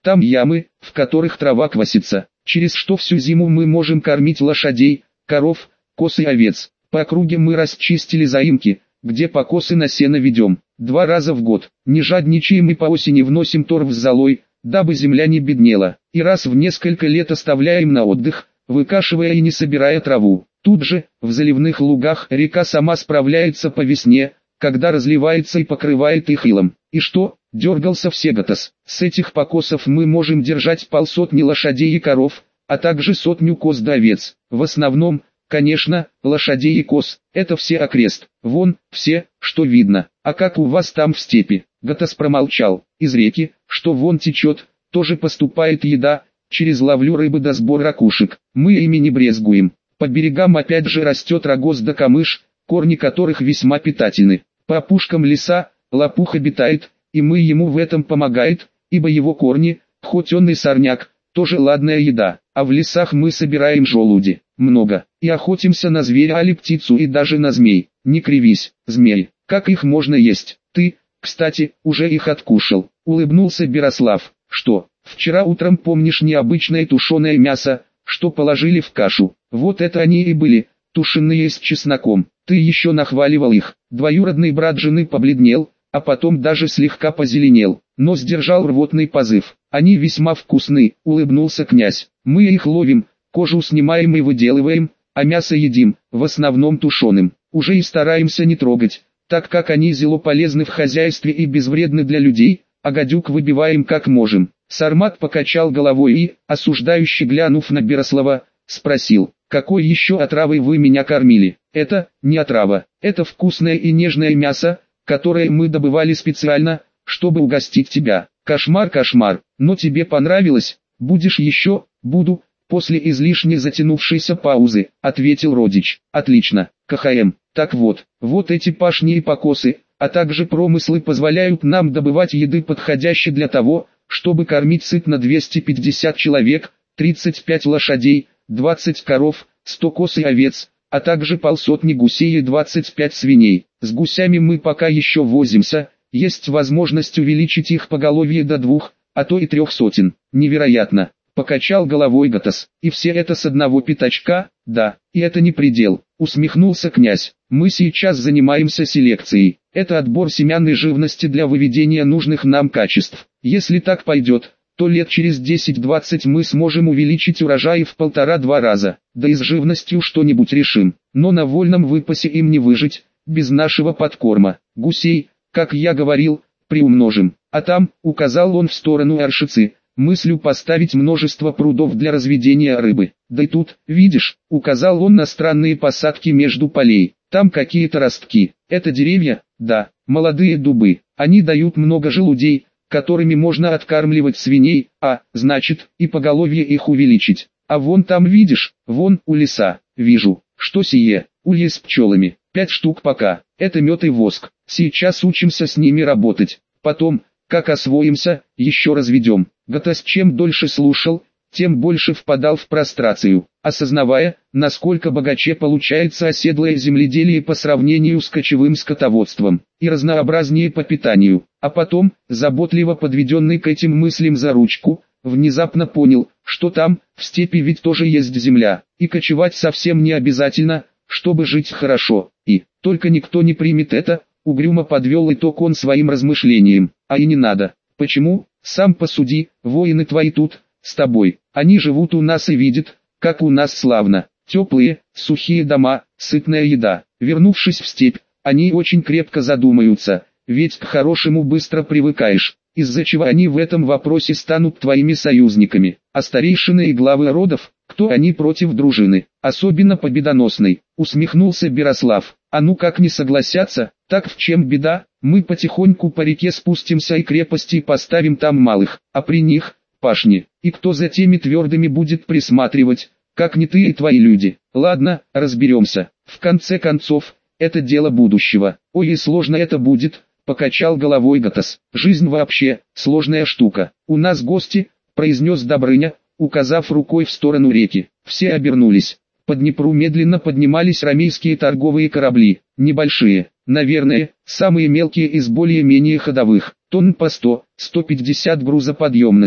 Там ямы, в которых трава квасится, через что всю зиму мы можем кормить лошадей, коров, коз и овец. По округе мы расчистили заимки, где покосы на сено ведем. Два раза в год, не жадничаем и по осени вносим торф с золой, дабы земля не беднела, и раз в несколько лет оставляем на отдых, выкашивая и не собирая траву. Тут же, в заливных лугах, река сама справляется по весне, когда разливается и покрывает их илом. И что, дергался Всеготас, с этих покосов мы можем держать полсотни лошадей и коров, а также сотню коз да овец. В основном, конечно, лошадей и коз, это все окрест, вон, все, что видно. А как у вас там в степи? Гатас промолчал. Из реки, что вон течет, тоже поступает еда, через ловлю рыбы до сбор ракушек. Мы ими не брезгуем. По берегам опять же растет рогоз да камыш, корни которых весьма питательны. По опушкам леса, лопух обитает, и мы ему в этом помогает, ибо его корни, хоть он и сорняк, тоже ладная еда. А в лесах мы собираем желуди, много, и охотимся на зверя или птицу и даже на змей. Не кривись, змей, как их можно есть? Ты, кстати, уже их откушал, улыбнулся Берослав. Что, вчера утром помнишь необычное тушеное мясо, что положили в кашу? Вот это они и были, тушеные с чесноком. Ты еще нахваливал их. Двоюродный брат жены побледнел, а потом даже слегка позеленел, но сдержал рвотный позыв. Они весьма вкусны, улыбнулся князь. Мы их ловим, кожу снимаем и выделываем, а мясо едим, в основном тушеным. Уже и стараемся не трогать, так как они зело полезны в хозяйстве и безвредны для людей, а гадюк выбиваем как можем. Сармат покачал головой и, осуждающе глянув на Берослава, спросил: какой еще отравой вы меня кормили? Это не отрава, это вкусное и нежное мясо, которое мы добывали специально, чтобы угостить тебя. Кошмар, кошмар, но тебе понравилось? Будешь еще? Буду, после излишне затянувшейся паузы, ответил родич. Отлично, КХМ. Так вот, вот эти пашни и покосы, а также промыслы позволяют нам добывать еды, подходящей для того, чтобы кормить сытно двести пятьдесят человек, тридцать пять лошадей, двадцать коров, сто коз и овец, а также полсотни гусей и двадцать пять свиней. С гусями мы пока еще возимся, есть возможность увеличить их поголовье до двух, а то и трех сотен. Невероятно, покачал головой Гатас. И все это с одного пятачка? Да, и это не предел, усмехнулся князь. Мы сейчас занимаемся селекцией. Это отбор семянной живности для выведения нужных нам качеств. Если так пойдет, то лет через десять-двадцать мы сможем увеличить урожай в полтора-два раза. Да и с живностью что-нибудь решим. Но на вольном выпасе им не выжить, без нашего подкорма. Гусей, как я говорил, приумножим. А там, указал он в сторону Аршицы, мыслью поставить множество прудов для разведения рыбы. Да и тут, видишь, указал он на странные посадки между полей. Там какие-то ростки. Это деревья? Да, молодые дубы. Они дают много желудей, которыми можно откармливать свиней, а, значит, и поголовье их увеличить. А вон там видишь, вон у леса, вижу, что сие, ульи с пчелами, пять штук пока, это мед и воск. Сейчас учимся с ними работать, потом, как освоимся, еще разведем. Гатас чем дольше слушал, тем больше впадал в прострацию, осознавая, насколько богаче получается оседлое земледелие по сравнению с кочевым скотоводством, и разнообразнее по питанию. А потом, заботливо подведенный к этим мыслям за ручку, внезапно понял, что там, в степи ведь тоже есть земля, и кочевать совсем не обязательно, чтобы жить хорошо, и, только никто не примет это, угрюмо подвел итог он своим размышлениям, а и не надо. Почему? Сам посуди, воины твои тут, с тобой, они живут у нас и видят, как у нас славно, теплые, сухие дома, сытная еда. Вернувшись в степь, они очень крепко задумаются, ведь к хорошему быстро привыкаешь, из-за чего они в этом вопросе станут твоими союзниками. А старейшины и главы родов, кто они против дружины, особенно победоносной, усмехнулся Берослав. А ну как не согласятся, так в чем беда? Мы потихоньку по реке спустимся и крепости поставим там малых, а при них пашни, и кто за теми твердыми будет присматривать, как не ты и твои люди. Ладно, разберемся, в конце концов, это дело будущего. Ой, и сложно это будет, покачал головой Гатас. Жизнь вообще, сложная штука. У нас гости, произнес Добрыня, указав рукой в сторону реки. Все обернулись. По Днепру медленно поднимались ромейские торговые корабли, небольшие, наверное, самые мелкие из более-менее ходовых, тонн по сто — сто пятьдесят грузоподъемностью.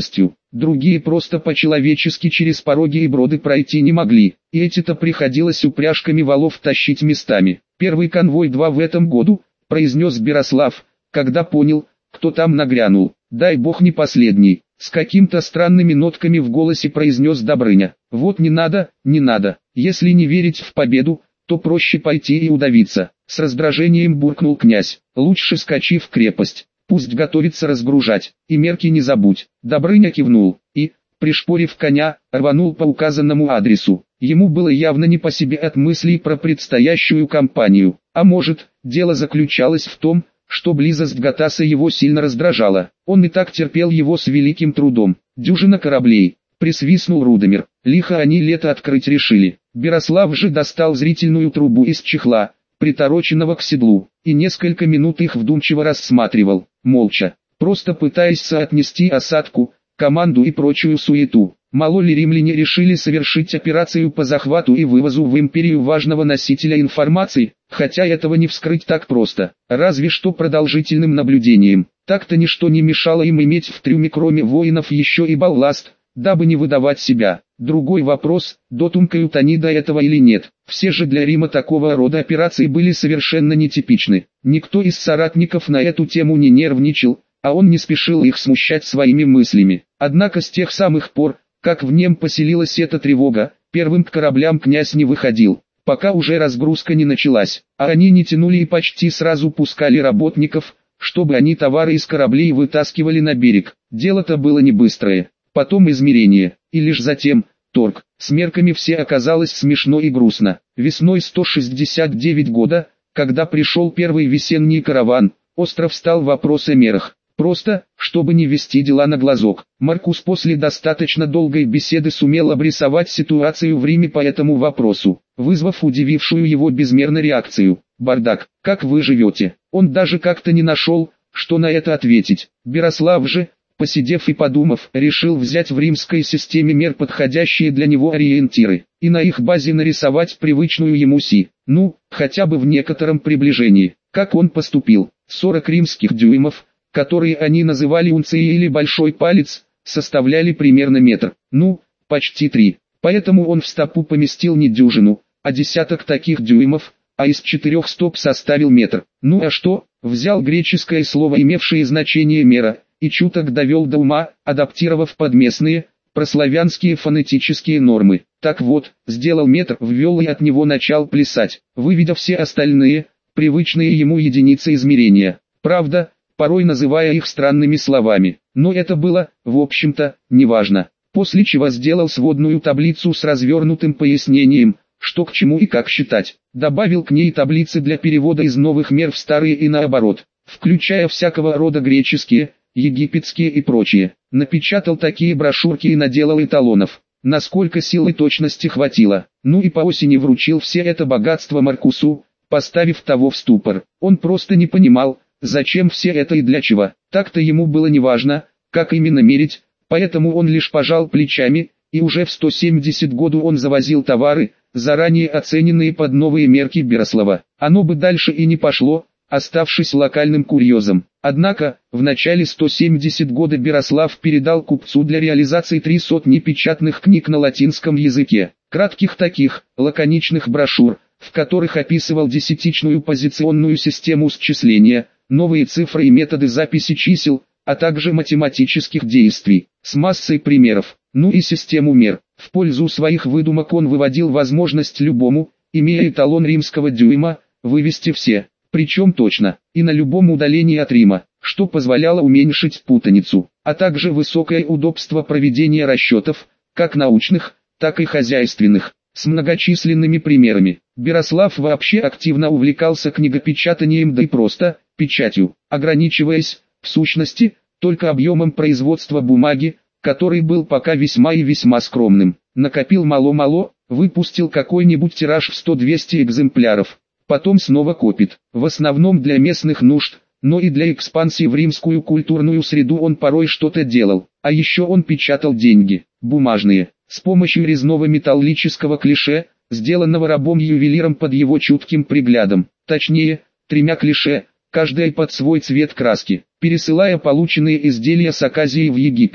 другие просто по-человечески через пороги и броды пройти не могли, и эти-то приходилось упряжками валов тащить местами. «Первый конвой два в этом году», — произнес Берослав, когда понял, кто там нагрянул. «Дай бог не последний», — с какими-то странными нотками в голосе произнес Добрыня. «Вот не надо, не надо, если не верить в победу, то проще пойти и удавиться», — с раздражением буркнул князь. «Лучше скачи в крепость, пусть готовится разгружать, и мерки не забудь». Добрыня кивнул, и, пришпорив коня, рванул по указанному адресу. Ему было явно не по себе от мыслей про предстоящую кампанию, а может, дело заключалось в том, что близость Гатаса его сильно раздражала. Он и так терпел его с великим трудом. «Дюжина кораблей», — присвистнул Рудомир. «Лихо они лето открыть решили». Берослав же достал зрительную трубу из чехла, притороченного к седлу, и несколько минут их вдумчиво рассматривал, молча, просто пытаясь соотнести осадку, команду и прочую суету. Мало ли римляне решили совершить операцию по захвату и вывозу в империю важного носителя информации, хотя этого не вскрыть так просто, разве что продолжительным наблюдением. Так-то ничто не мешало им иметь в трюме кроме воинов еще и балласт, дабы не выдавать себя. Другой вопрос, дотумкают они до этого или нет. Все же для Рима такого рода операции были совершенно нетипичны. Никто из соратников на эту тему не нервничал, а он не спешил их смущать своими мыслями. Однако с тех самых пор, как в нем поселилась эта тревога, первым к кораблям князь не выходил, пока уже разгрузка не началась, а они не тянули и почти сразу пускали работников, чтобы они товары из кораблей вытаскивали на берег. Дело-то было не быстрое, потом измерение, и лишь затем торг. С мерками все оказалось смешно и грустно. Весной сто шестьдесят девятого года, когда пришел первый весенний караван, остро встал вопрос о мерах. Просто, чтобы не вести дела на глазок. Маркус после достаточно долгой беседы сумел обрисовать ситуацию в Риме по этому вопросу, вызвав удивившую его безмерно реакцию. «Бардак, как вы живете?» Он даже как-то не нашел, что на это ответить. Берослав же, посидев и подумав, решил взять в римской системе мер подходящие для него ориентиры, и на их базе нарисовать привычную ему си, ну, хотя бы в некотором приближении. Как он поступил? сорок римских дюймов, которые они называли унцией или большой палец, составляли примерно метр, ну, почти три. Поэтому он в стопу поместил не дюжину, а десяток таких дюймов, а из четырех стоп составил метр. Ну а что, взял греческое слово, имевшее значение мера, и чуток довел до ума, адаптировав под местные, прославянские фонетические нормы. Так вот, сделал метр, ввел и от него начал плясать, выведя все остальные, привычные ему единицы измерения. Правда, порой называя их странными словами, но это было, в общем-то, неважно. После чего сделал сводную таблицу с развернутым пояснением, что к чему и как считать. Добавил к ней таблицы для перевода из новых мер в старые и наоборот, включая всякого рода греческие, египетские и прочие. Напечатал такие брошюрки и наделал эталонов, насколько сил и точности хватило. Ну и по осени вручил все это богатство Маркусу, поставив того в ступор. Он просто не понимал, зачем все это и для чего. Так-то ему было неважно, как именно мерить, поэтому он лишь пожал плечами, и уже в сто семидесятом году он завозил товары, заранее оцененные под новые мерки Берослава. Оно бы дальше и не пошло, оставшись локальным курьезом. Однако, в начале сто семидесятого года Берослав передал купцу для реализации три сотни печатных книг на латинском языке, кратких таких, лаконичных брошюр, в которых описывал десятичную позиционную систему счисления, новые цифры и методы записи чисел, а также математических действий, с массой примеров, ну и систему мер. В пользу своих выдумок он выводил возможность любому, имея эталон римского дюйма, вывести все, причем точно, и на любом удалении от Рима, что позволяло уменьшить путаницу, а также высокое удобство проведения расчетов, как научных, так и хозяйственных, с многочисленными примерами. Берослав вообще активно увлекался книгопечатанием, да и просто печатью, ограничиваясь, в сущности, только объемом производства бумаги, который был пока весьма и весьма скромным. Накопил мало-мало, выпустил какой-нибудь тираж в сто-двести экземпляров, потом снова копит, в основном для местных нужд, но и для экспансии в римскую культурную среду он порой что-то делал. А еще он печатал деньги, бумажные, с помощью резного металлического клише, сделанного рабом-ювелиром под его чутким приглядом, точнее, тремя клише, каждая под свой цвет краски, пересылая полученные изделия с Аказии в Египет.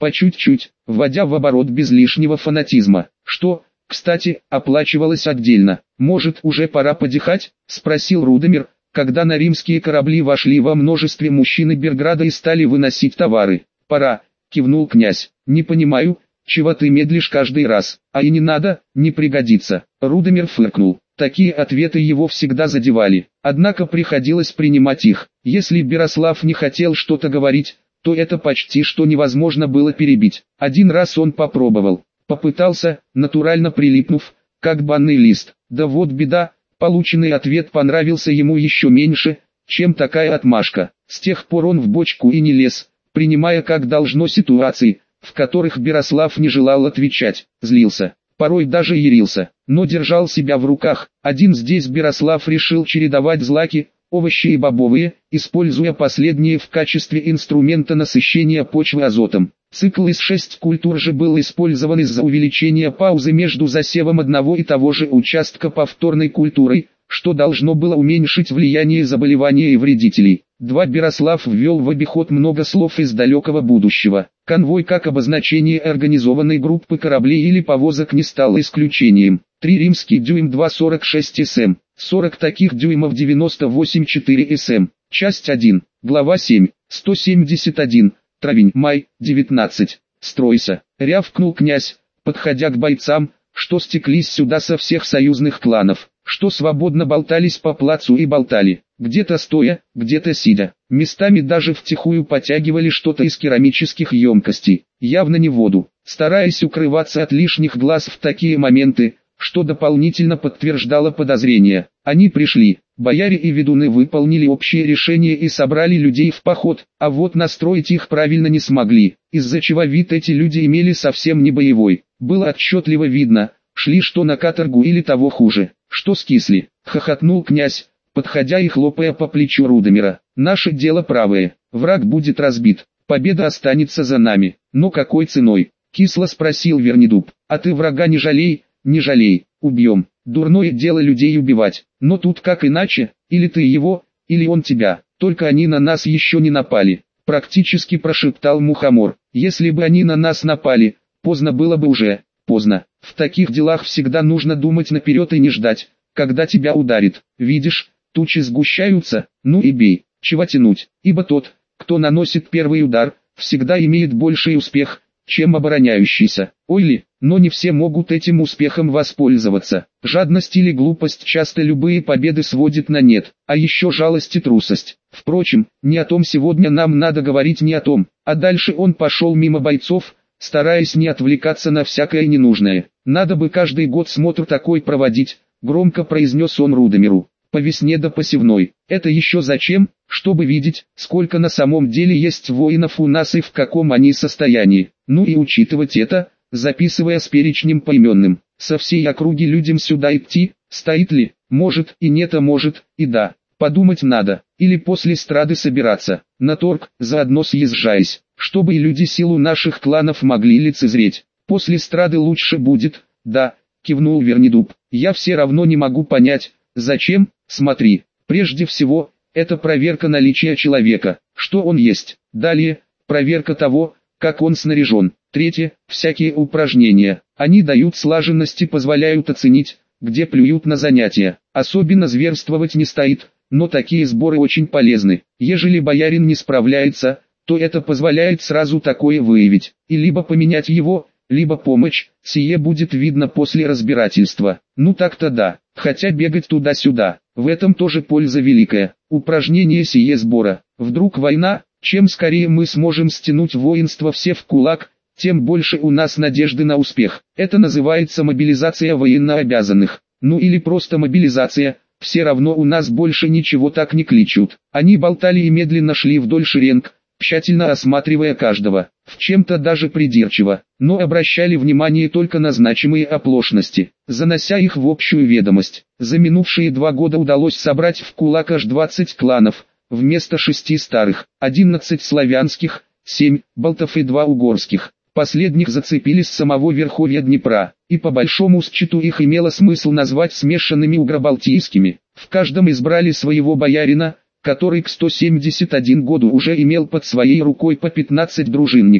по чуть-чуть, вводя в оборот без лишнего фанатизма, что, кстати, оплачивалось отдельно. «Может, уже пора подыхать?» – спросил Рудомир, когда на римские корабли вошли во множестве мужчины Берграда и стали выносить товары. «Пора», – кивнул князь. «Не понимаю, чего ты медлишь каждый раз, а и не надо, не пригодится». Рудомир фыркнул. Такие ответы его всегда задевали, однако приходилось принимать их. Если Берослав не хотел что-то говорить, то это почти что невозможно было перебить. Один раз он попробовал, попытался, натурально прилипнув, как банный лист. Да вот беда, полученный ответ понравился ему еще меньше, чем такая отмашка. С тех пор он в бочку и не лез, принимая как должно ситуации, в которых Берослав не желал отвечать, злился, порой даже ярился, но держал себя в руках. Один здесь Берослав решил чередовать злаки, овощи и бобовые, используя последние в качестве инструмента насыщения почвы азотом. Цикл из шесть культур же был использован из-за увеличения паузы между засевом одного и того же участка повторной культурой, что должно было уменьшить влияние заболевания и вредителей. Два Берослав ввел в обиход много слов из далекого будущего. Конвой как обозначение организованной группы кораблей или повозок не стал исключением. Три римский дюйм два сорок шесть см, сорок таких дюймов девяносто восемь четыре см. Часть один, глава семь, сто семьдесят один, травень, май, девятнадцать. «Стройся!» — рявкнул князь, подходя к бойцам, что стеклись сюда со всех союзных кланов, что свободно болтались по плацу и болтали, где-то стоя, где-то сидя, местами даже втихую потягивали что-то из керамических емкостей, явно не воду, стараясь укрываться от лишних глаз в такие моменты, что дополнительно подтверждало подозрения. Они пришли, бояре и ведуны выполнили общее решение и собрали людей в поход, а вот настроить их правильно не смогли, из-за чего вид эти люди имели совсем не боевой. Было отчетливо видно, шли что на каторгу или того хуже, что скисли. Хохотнул князь, подходя и хлопая по плечу Рудомира. «Наше дело правое, враг будет разбит, победа останется за нами, но какой ценой?» Кисло спросил Вернидуб. «А ты врага не жалей, не жалей, убьем. Дурное дело людей убивать, но тут как иначе, или ты его, или он тебя, только они на нас еще не напали», практически прошептал Мухомор. «Если бы они на нас напали, поздно было бы уже, поздно. В таких делах всегда нужно думать наперед и не ждать, когда тебя ударит. Видишь, тучи сгущаются, ну и бей, чего тянуть, ибо тот, кто наносит первый удар, всегда имеет больший успех, чем обороняющийся. Ой ли, но не все могут этим успехом воспользоваться. Жадность или глупость часто любые победы сводит на нет, а еще жалость и трусость. Впрочем, не о том сегодня нам надо говорить, не о том». А дальше он пошел мимо бойцов, стараясь не отвлекаться на всякое ненужное. «Надо бы каждый год смотр такой проводить», — громко произнес он Рудомиру. «По весне до посевной. Это еще зачем? Чтобы видеть, сколько на самом деле есть воинов у нас и в каком они состоянии. Ну и учитывать это, записывая с перечнем поименным. Со всей округи людям сюда идти, стоит ли, может и нет, а может и да. Подумать надо, или после страды собираться, на торг, заодно съезжаясь, чтобы и люди силу наших кланов могли лицезреть. После страды лучше будет, да», — кивнул Вернидуб. «Я все равно не могу понять, зачем. Смотри, прежде всего, это проверка наличия человека, что он есть. Далее, проверка того, как он снаряжен. Третье, всякие упражнения. Они дают слаженность и позволяют оценить, где плюют на занятия. Особенно зверствовать не стоит, но такие сборы очень полезны. Ежели боярин не справляется, то это позволяет сразу такое выявить, и либо поменять его, либо помочь, сие будет видно после разбирательства. Ну так-то да, хотя бегать туда-сюда, в этом тоже польза великая. Упражнение сие сбора. Вдруг война, чем скорее мы сможем стянуть воинство все в кулак, тем больше у нас надежды на успех. Это называется мобилизация военнообязанных. Ну или просто мобилизация, все равно у нас больше ничего так не кличут. Они болтали и медленно шли вдоль шеренг, тщательно осматривая каждого, в чем-то даже придирчиво, но обращали внимание только на значимые оплошности, занося их в общую ведомость. За минувшие два года удалось собрать в кулак аж двадцать кланов, вместо шести старых, одиннадцать славянских, семь балтов и два угорских. Последних зацепили с самого верховья Днепра, и по большому счету их имело смысл назвать смешанными угробалтийскими. В каждом избрали своего боярина, который к сто семьдесят один году уже имел под своей рукой по пятнадцать дружинников.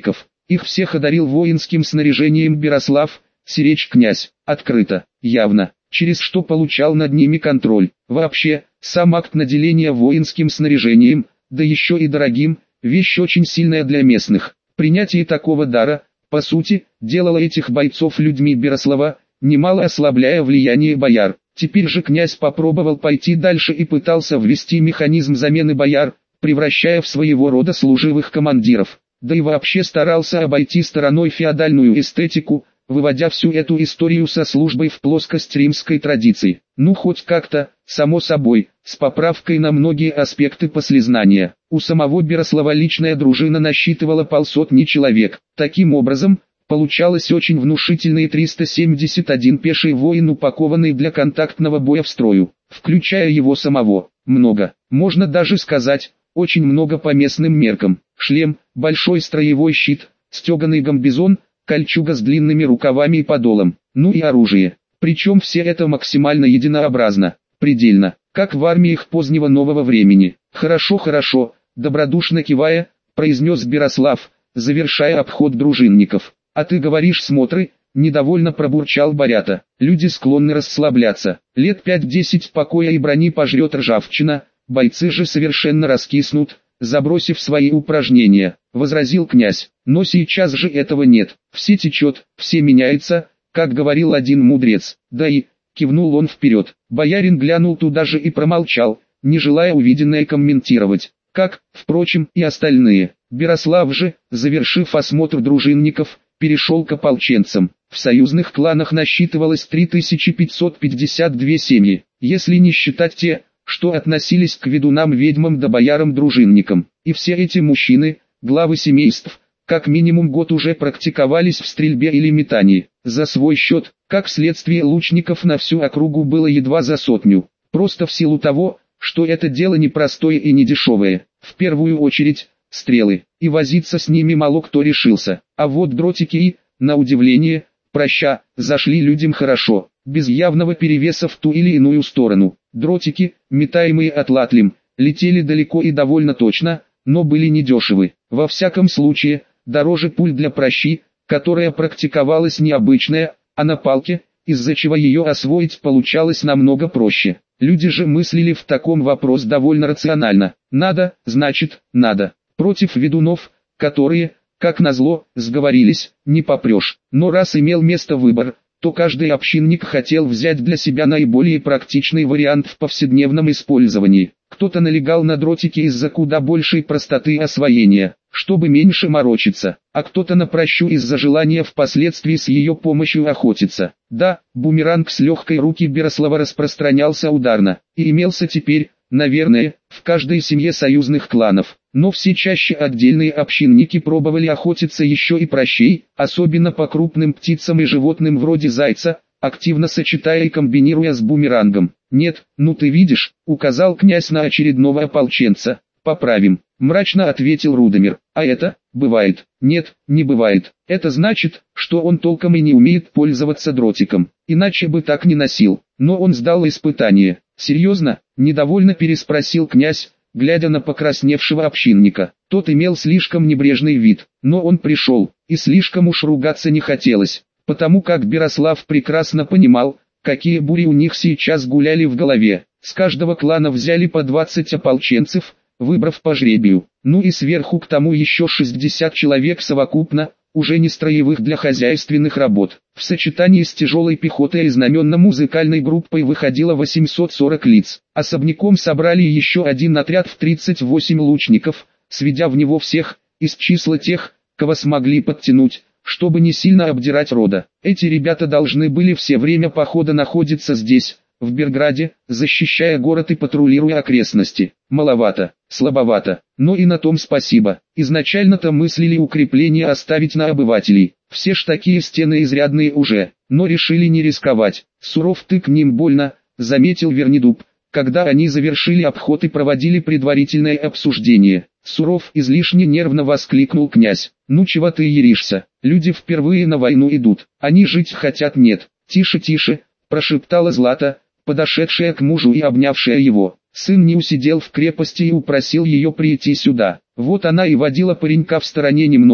Их всех одарил воинским снаряжением Берослав, Сиречь князь, открыто, явно, через что получал над ними контроль. Вообще, сам акт наделения воинским снаряжением, да еще и дорогим, вещь очень сильная для местных. Принятие такого дара, по сути, делало этих бойцов людьми Берослава, немало ослабляя влияние бояр. Теперь же князь попробовал пойти дальше и пытался ввести механизм замены бояр, превращая в своего рода служивых командиров. Да и вообще старался обойти стороной феодальную эстетику, выводя всю эту историю со службой в плоскость римской традиции. Ну хоть как-то, само собой, с поправкой на многие аспекты послезнания. У самого Берослава личная дружина насчитывала полсотни человек. Таким образом, получалось очень внушительные триста семьдесят один пеший воин, упакованный для контактного боя в строю, включая его самого. Много, можно даже сказать, очень много по местным меркам. Шлем, большой строевой щит, стеганый гамбизон, кольчуга с длинными рукавами и подолом, ну и оружие. Причем все это максимально единообразно, предельно, как в армиях позднего нового времени. «Хорошо, хорошо», добродушно кивая, произнес Берослав, завершая обход дружинников. «А ты говоришь смотры», недовольно пробурчал Борята. «Люди склонны расслабляться. Лет пять-десять покоя и брони пожрет ржавчина, бойцы же совершенно раскиснут, забросив свои упражнения», — возразил князь. «Но сейчас же этого нет. Все течет, все меняется, как говорил один мудрец. Да и...» — кивнул он вперед. Боярин глянул туда же и промолчал, не желая увиденное комментировать. Как, впрочем, и остальные. Берослав же, завершив осмотр дружинников, перешел к ополченцам. В союзных кланах насчитывалось три тысячи пятьсот пятьдесят две семьи, если не считать те, что относились к ведунам-ведьмам да боярам-дружинникам. И все эти мужчины, главы семейств, как минимум год уже практиковались в стрельбе или метании. За свой счет, как следствие, лучников на всю округу было едва за сотню. Просто в силу того, что это дело непростое и недешевое. В первую очередь, стрелы, и возиться с ними мало кто решился. А вот дротики и, на удивление, проща, зашли людям хорошо, без явного перевеса в ту или иную сторону. Дротики, метаемые атлатлем, летели далеко и довольно точно, но были недешевы. Во всяком случае, дороже пуль для прощи, которая практиковалась необычная, а на палке, из-за чего ее освоить получалось намного проще. Люди же мыслили в таком вопросе довольно рационально. Надо, значит, надо. Против ведунов, которые, как назло, сговорились, не попрешь. Но раз имел место выбор, то каждый общинник хотел взять для себя наиболее практичный вариант в повседневном использовании. Кто-то налегал на дротики из-за куда большей простоты освоения, чтобы меньше морочиться, а кто-то на пращу из-за желания впоследствии с ее помощью охотиться. Да, бумеранг с легкой руки Берослава распространялся ударно, и имелся теперь, наверное, в каждой семье союзных кланов. Но все чаще отдельные общинники пробовали охотиться еще и пращей, особенно по крупным птицам и животным вроде зайца, активно сочетая и комбинируя с бумерангом. «Нет, ну ты видишь», — указал князь на очередного ополченца. «Поправим», — мрачно ответил Рудомир. «А это, бывает?» «Нет, не бывает. Это значит, что он толком и не умеет пользоваться дротиком, иначе бы так не носил. Но он сдал испытание». «Серьезно?» — недовольно переспросил князь, глядя на покрасневшего общинника. Тот имел слишком небрежный вид, но он пришел, и слишком уж ругаться не хотелось, потому как Берослав прекрасно понимал, какие бури у них сейчас гуляли в голове. С каждого клана взяли по двадцать ополченцев, выбрав по жребию, ну и сверху к тому еще шестьдесят человек совокупно, уже не строевых для хозяйственных работ. В сочетании с тяжелой пехотой и знаменно-музыкальной группой выходило восемьсот сорок лиц. Особняком собрали еще один отряд в тридцать восемь лучников, сведя в него всех, из числа тех, кого смогли подтянуть, чтобы не сильно обдирать рода. Эти ребята должны были все время похода находиться здесь, в Берграде, защищая город и патрулируя окрестности. Маловато, слабовато, но и на том спасибо. Изначально-то мыслили укрепления оставить на обывателей. Все ж такие стены изрядные уже, но решили не рисковать. «Суров, ты к ним больно», — заметил Вернидуб, когда они завершили обход и проводили предварительное обсуждение. «Суров», — излишне нервно воскликнул князь. «Ну чего ты еришься? Люди впервые на войну идут, они жить хотят. Нет». «Тише, тише», — прошептала Злата, подошедшая к мужу и обнявшая его. Сын не усидел в крепости и упросил ее прийти сюда. Вот она и водила паренька в стороне немного,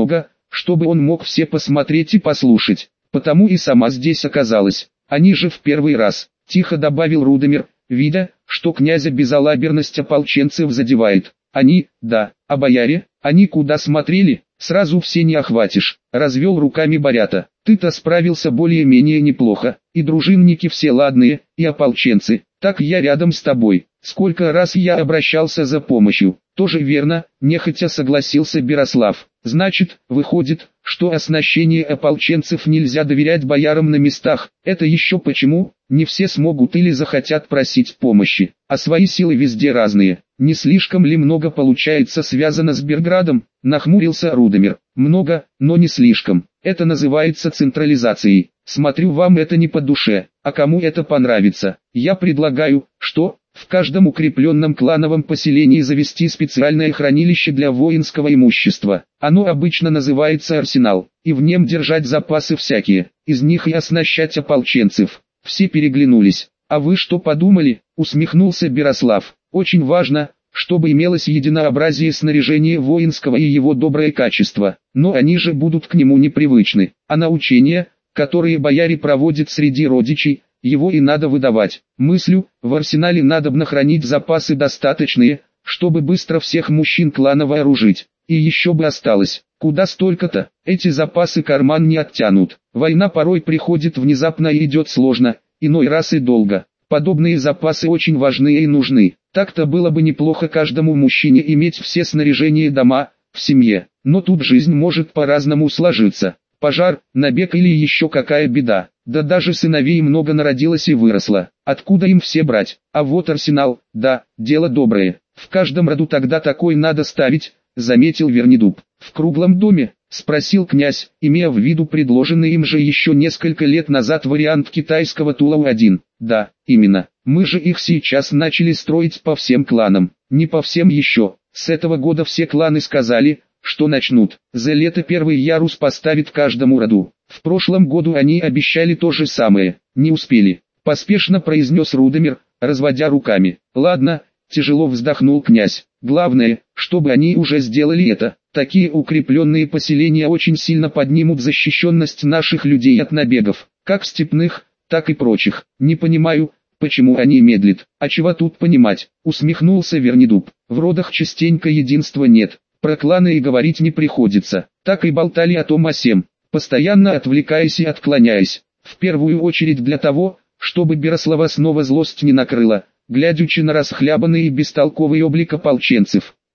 чтобы он мог все посмотреть и послушать. Потому и сама здесь оказалась. Они же в первый раз, тихо добавил Рудомир, видя, что князя безалаберность ополченцев задевает. Они, да, а бояре, они куда смотрели, сразу все не охватишь, развел руками Борята. Ты-то справился более-менее неплохо, и дружинники все ладные, и ополченцы, так я рядом с тобой. Сколько раз я обращался за помощью, тоже верно, нехотя согласился Берослав. Значит, выходит, что оснащение ополченцев нельзя доверять боярам на местах. Это еще почему? Не все смогут или захотят просить помощи, а свои силы везде разные. Не слишком ли много получается связано с Берградом? Нахмурился Рудомир. Много, но не слишком. Это называется централизацией. Смотрю, вам это не по душе, а кому это понравится. Я предлагаю, что в каждом укрепленном клановом поселении завести специальное хранилище для воинского имущества. Оно обычно называется арсенал, и в нем держать запасы всякие, из них и оснащать ополченцев. Все переглянулись. А вы что подумали? Усмехнулся Берослав. Очень важно, чтобы имелось единообразие снаряжения воинского и его доброе качество. Но они же будут к нему непривычны, а на учения, которые бояре проводят среди родичей, его и надо выдавать. Мыслю, в арсенале надобно хранить запасы достаточные, чтобы быстро всех мужчин клана вооружить. И еще бы осталось, куда столько-то, эти запасы карман не оттянут. Война порой приходит внезапно и идет сложно, иной раз и долго. Подобные запасы очень важны и нужны. Так-то было бы неплохо каждому мужчине иметь все снаряжения дома, в семье. Но тут жизнь может по-разному сложиться. Пожар, набег или еще какая беда. Да даже сыновей много народилось и выросло. Откуда им все брать? А вот арсенал, да, дело доброе. В каждом роду тогда такой надо ставить, заметил Вернидуб. В круглом доме? Спросил князь, имея в виду предложенный им же еще несколько лет назад вариант китайского Тулау один. Да, именно. Мы же их сейчас начали строить по всем кланам. Не по всем еще. С этого года все кланы сказали, что начнут. За лето первый ярус поставит каждому роду. В прошлом году они обещали то же самое. Не успели. Поспешно произнес Рудомир, разводя руками. Ладно, тяжело вздохнул князь. Главное, чтобы они уже сделали это. Такие укрепленные поселения очень сильно поднимут защищенность наших людей от набегов, как степных, так и прочих. Не понимаю, почему они медлят. А чего тут понимать? Усмехнулся Вернидуб. В родах частенько единства нет. Про кланы и говорить не приходится. Так и болтали о том о сем, постоянно отвлекаясь и отклоняясь. В первую очередь для того, чтобы Берослава снова злость не накрыла, глядячи на расхлябанный и бестолковый облик ополченцев.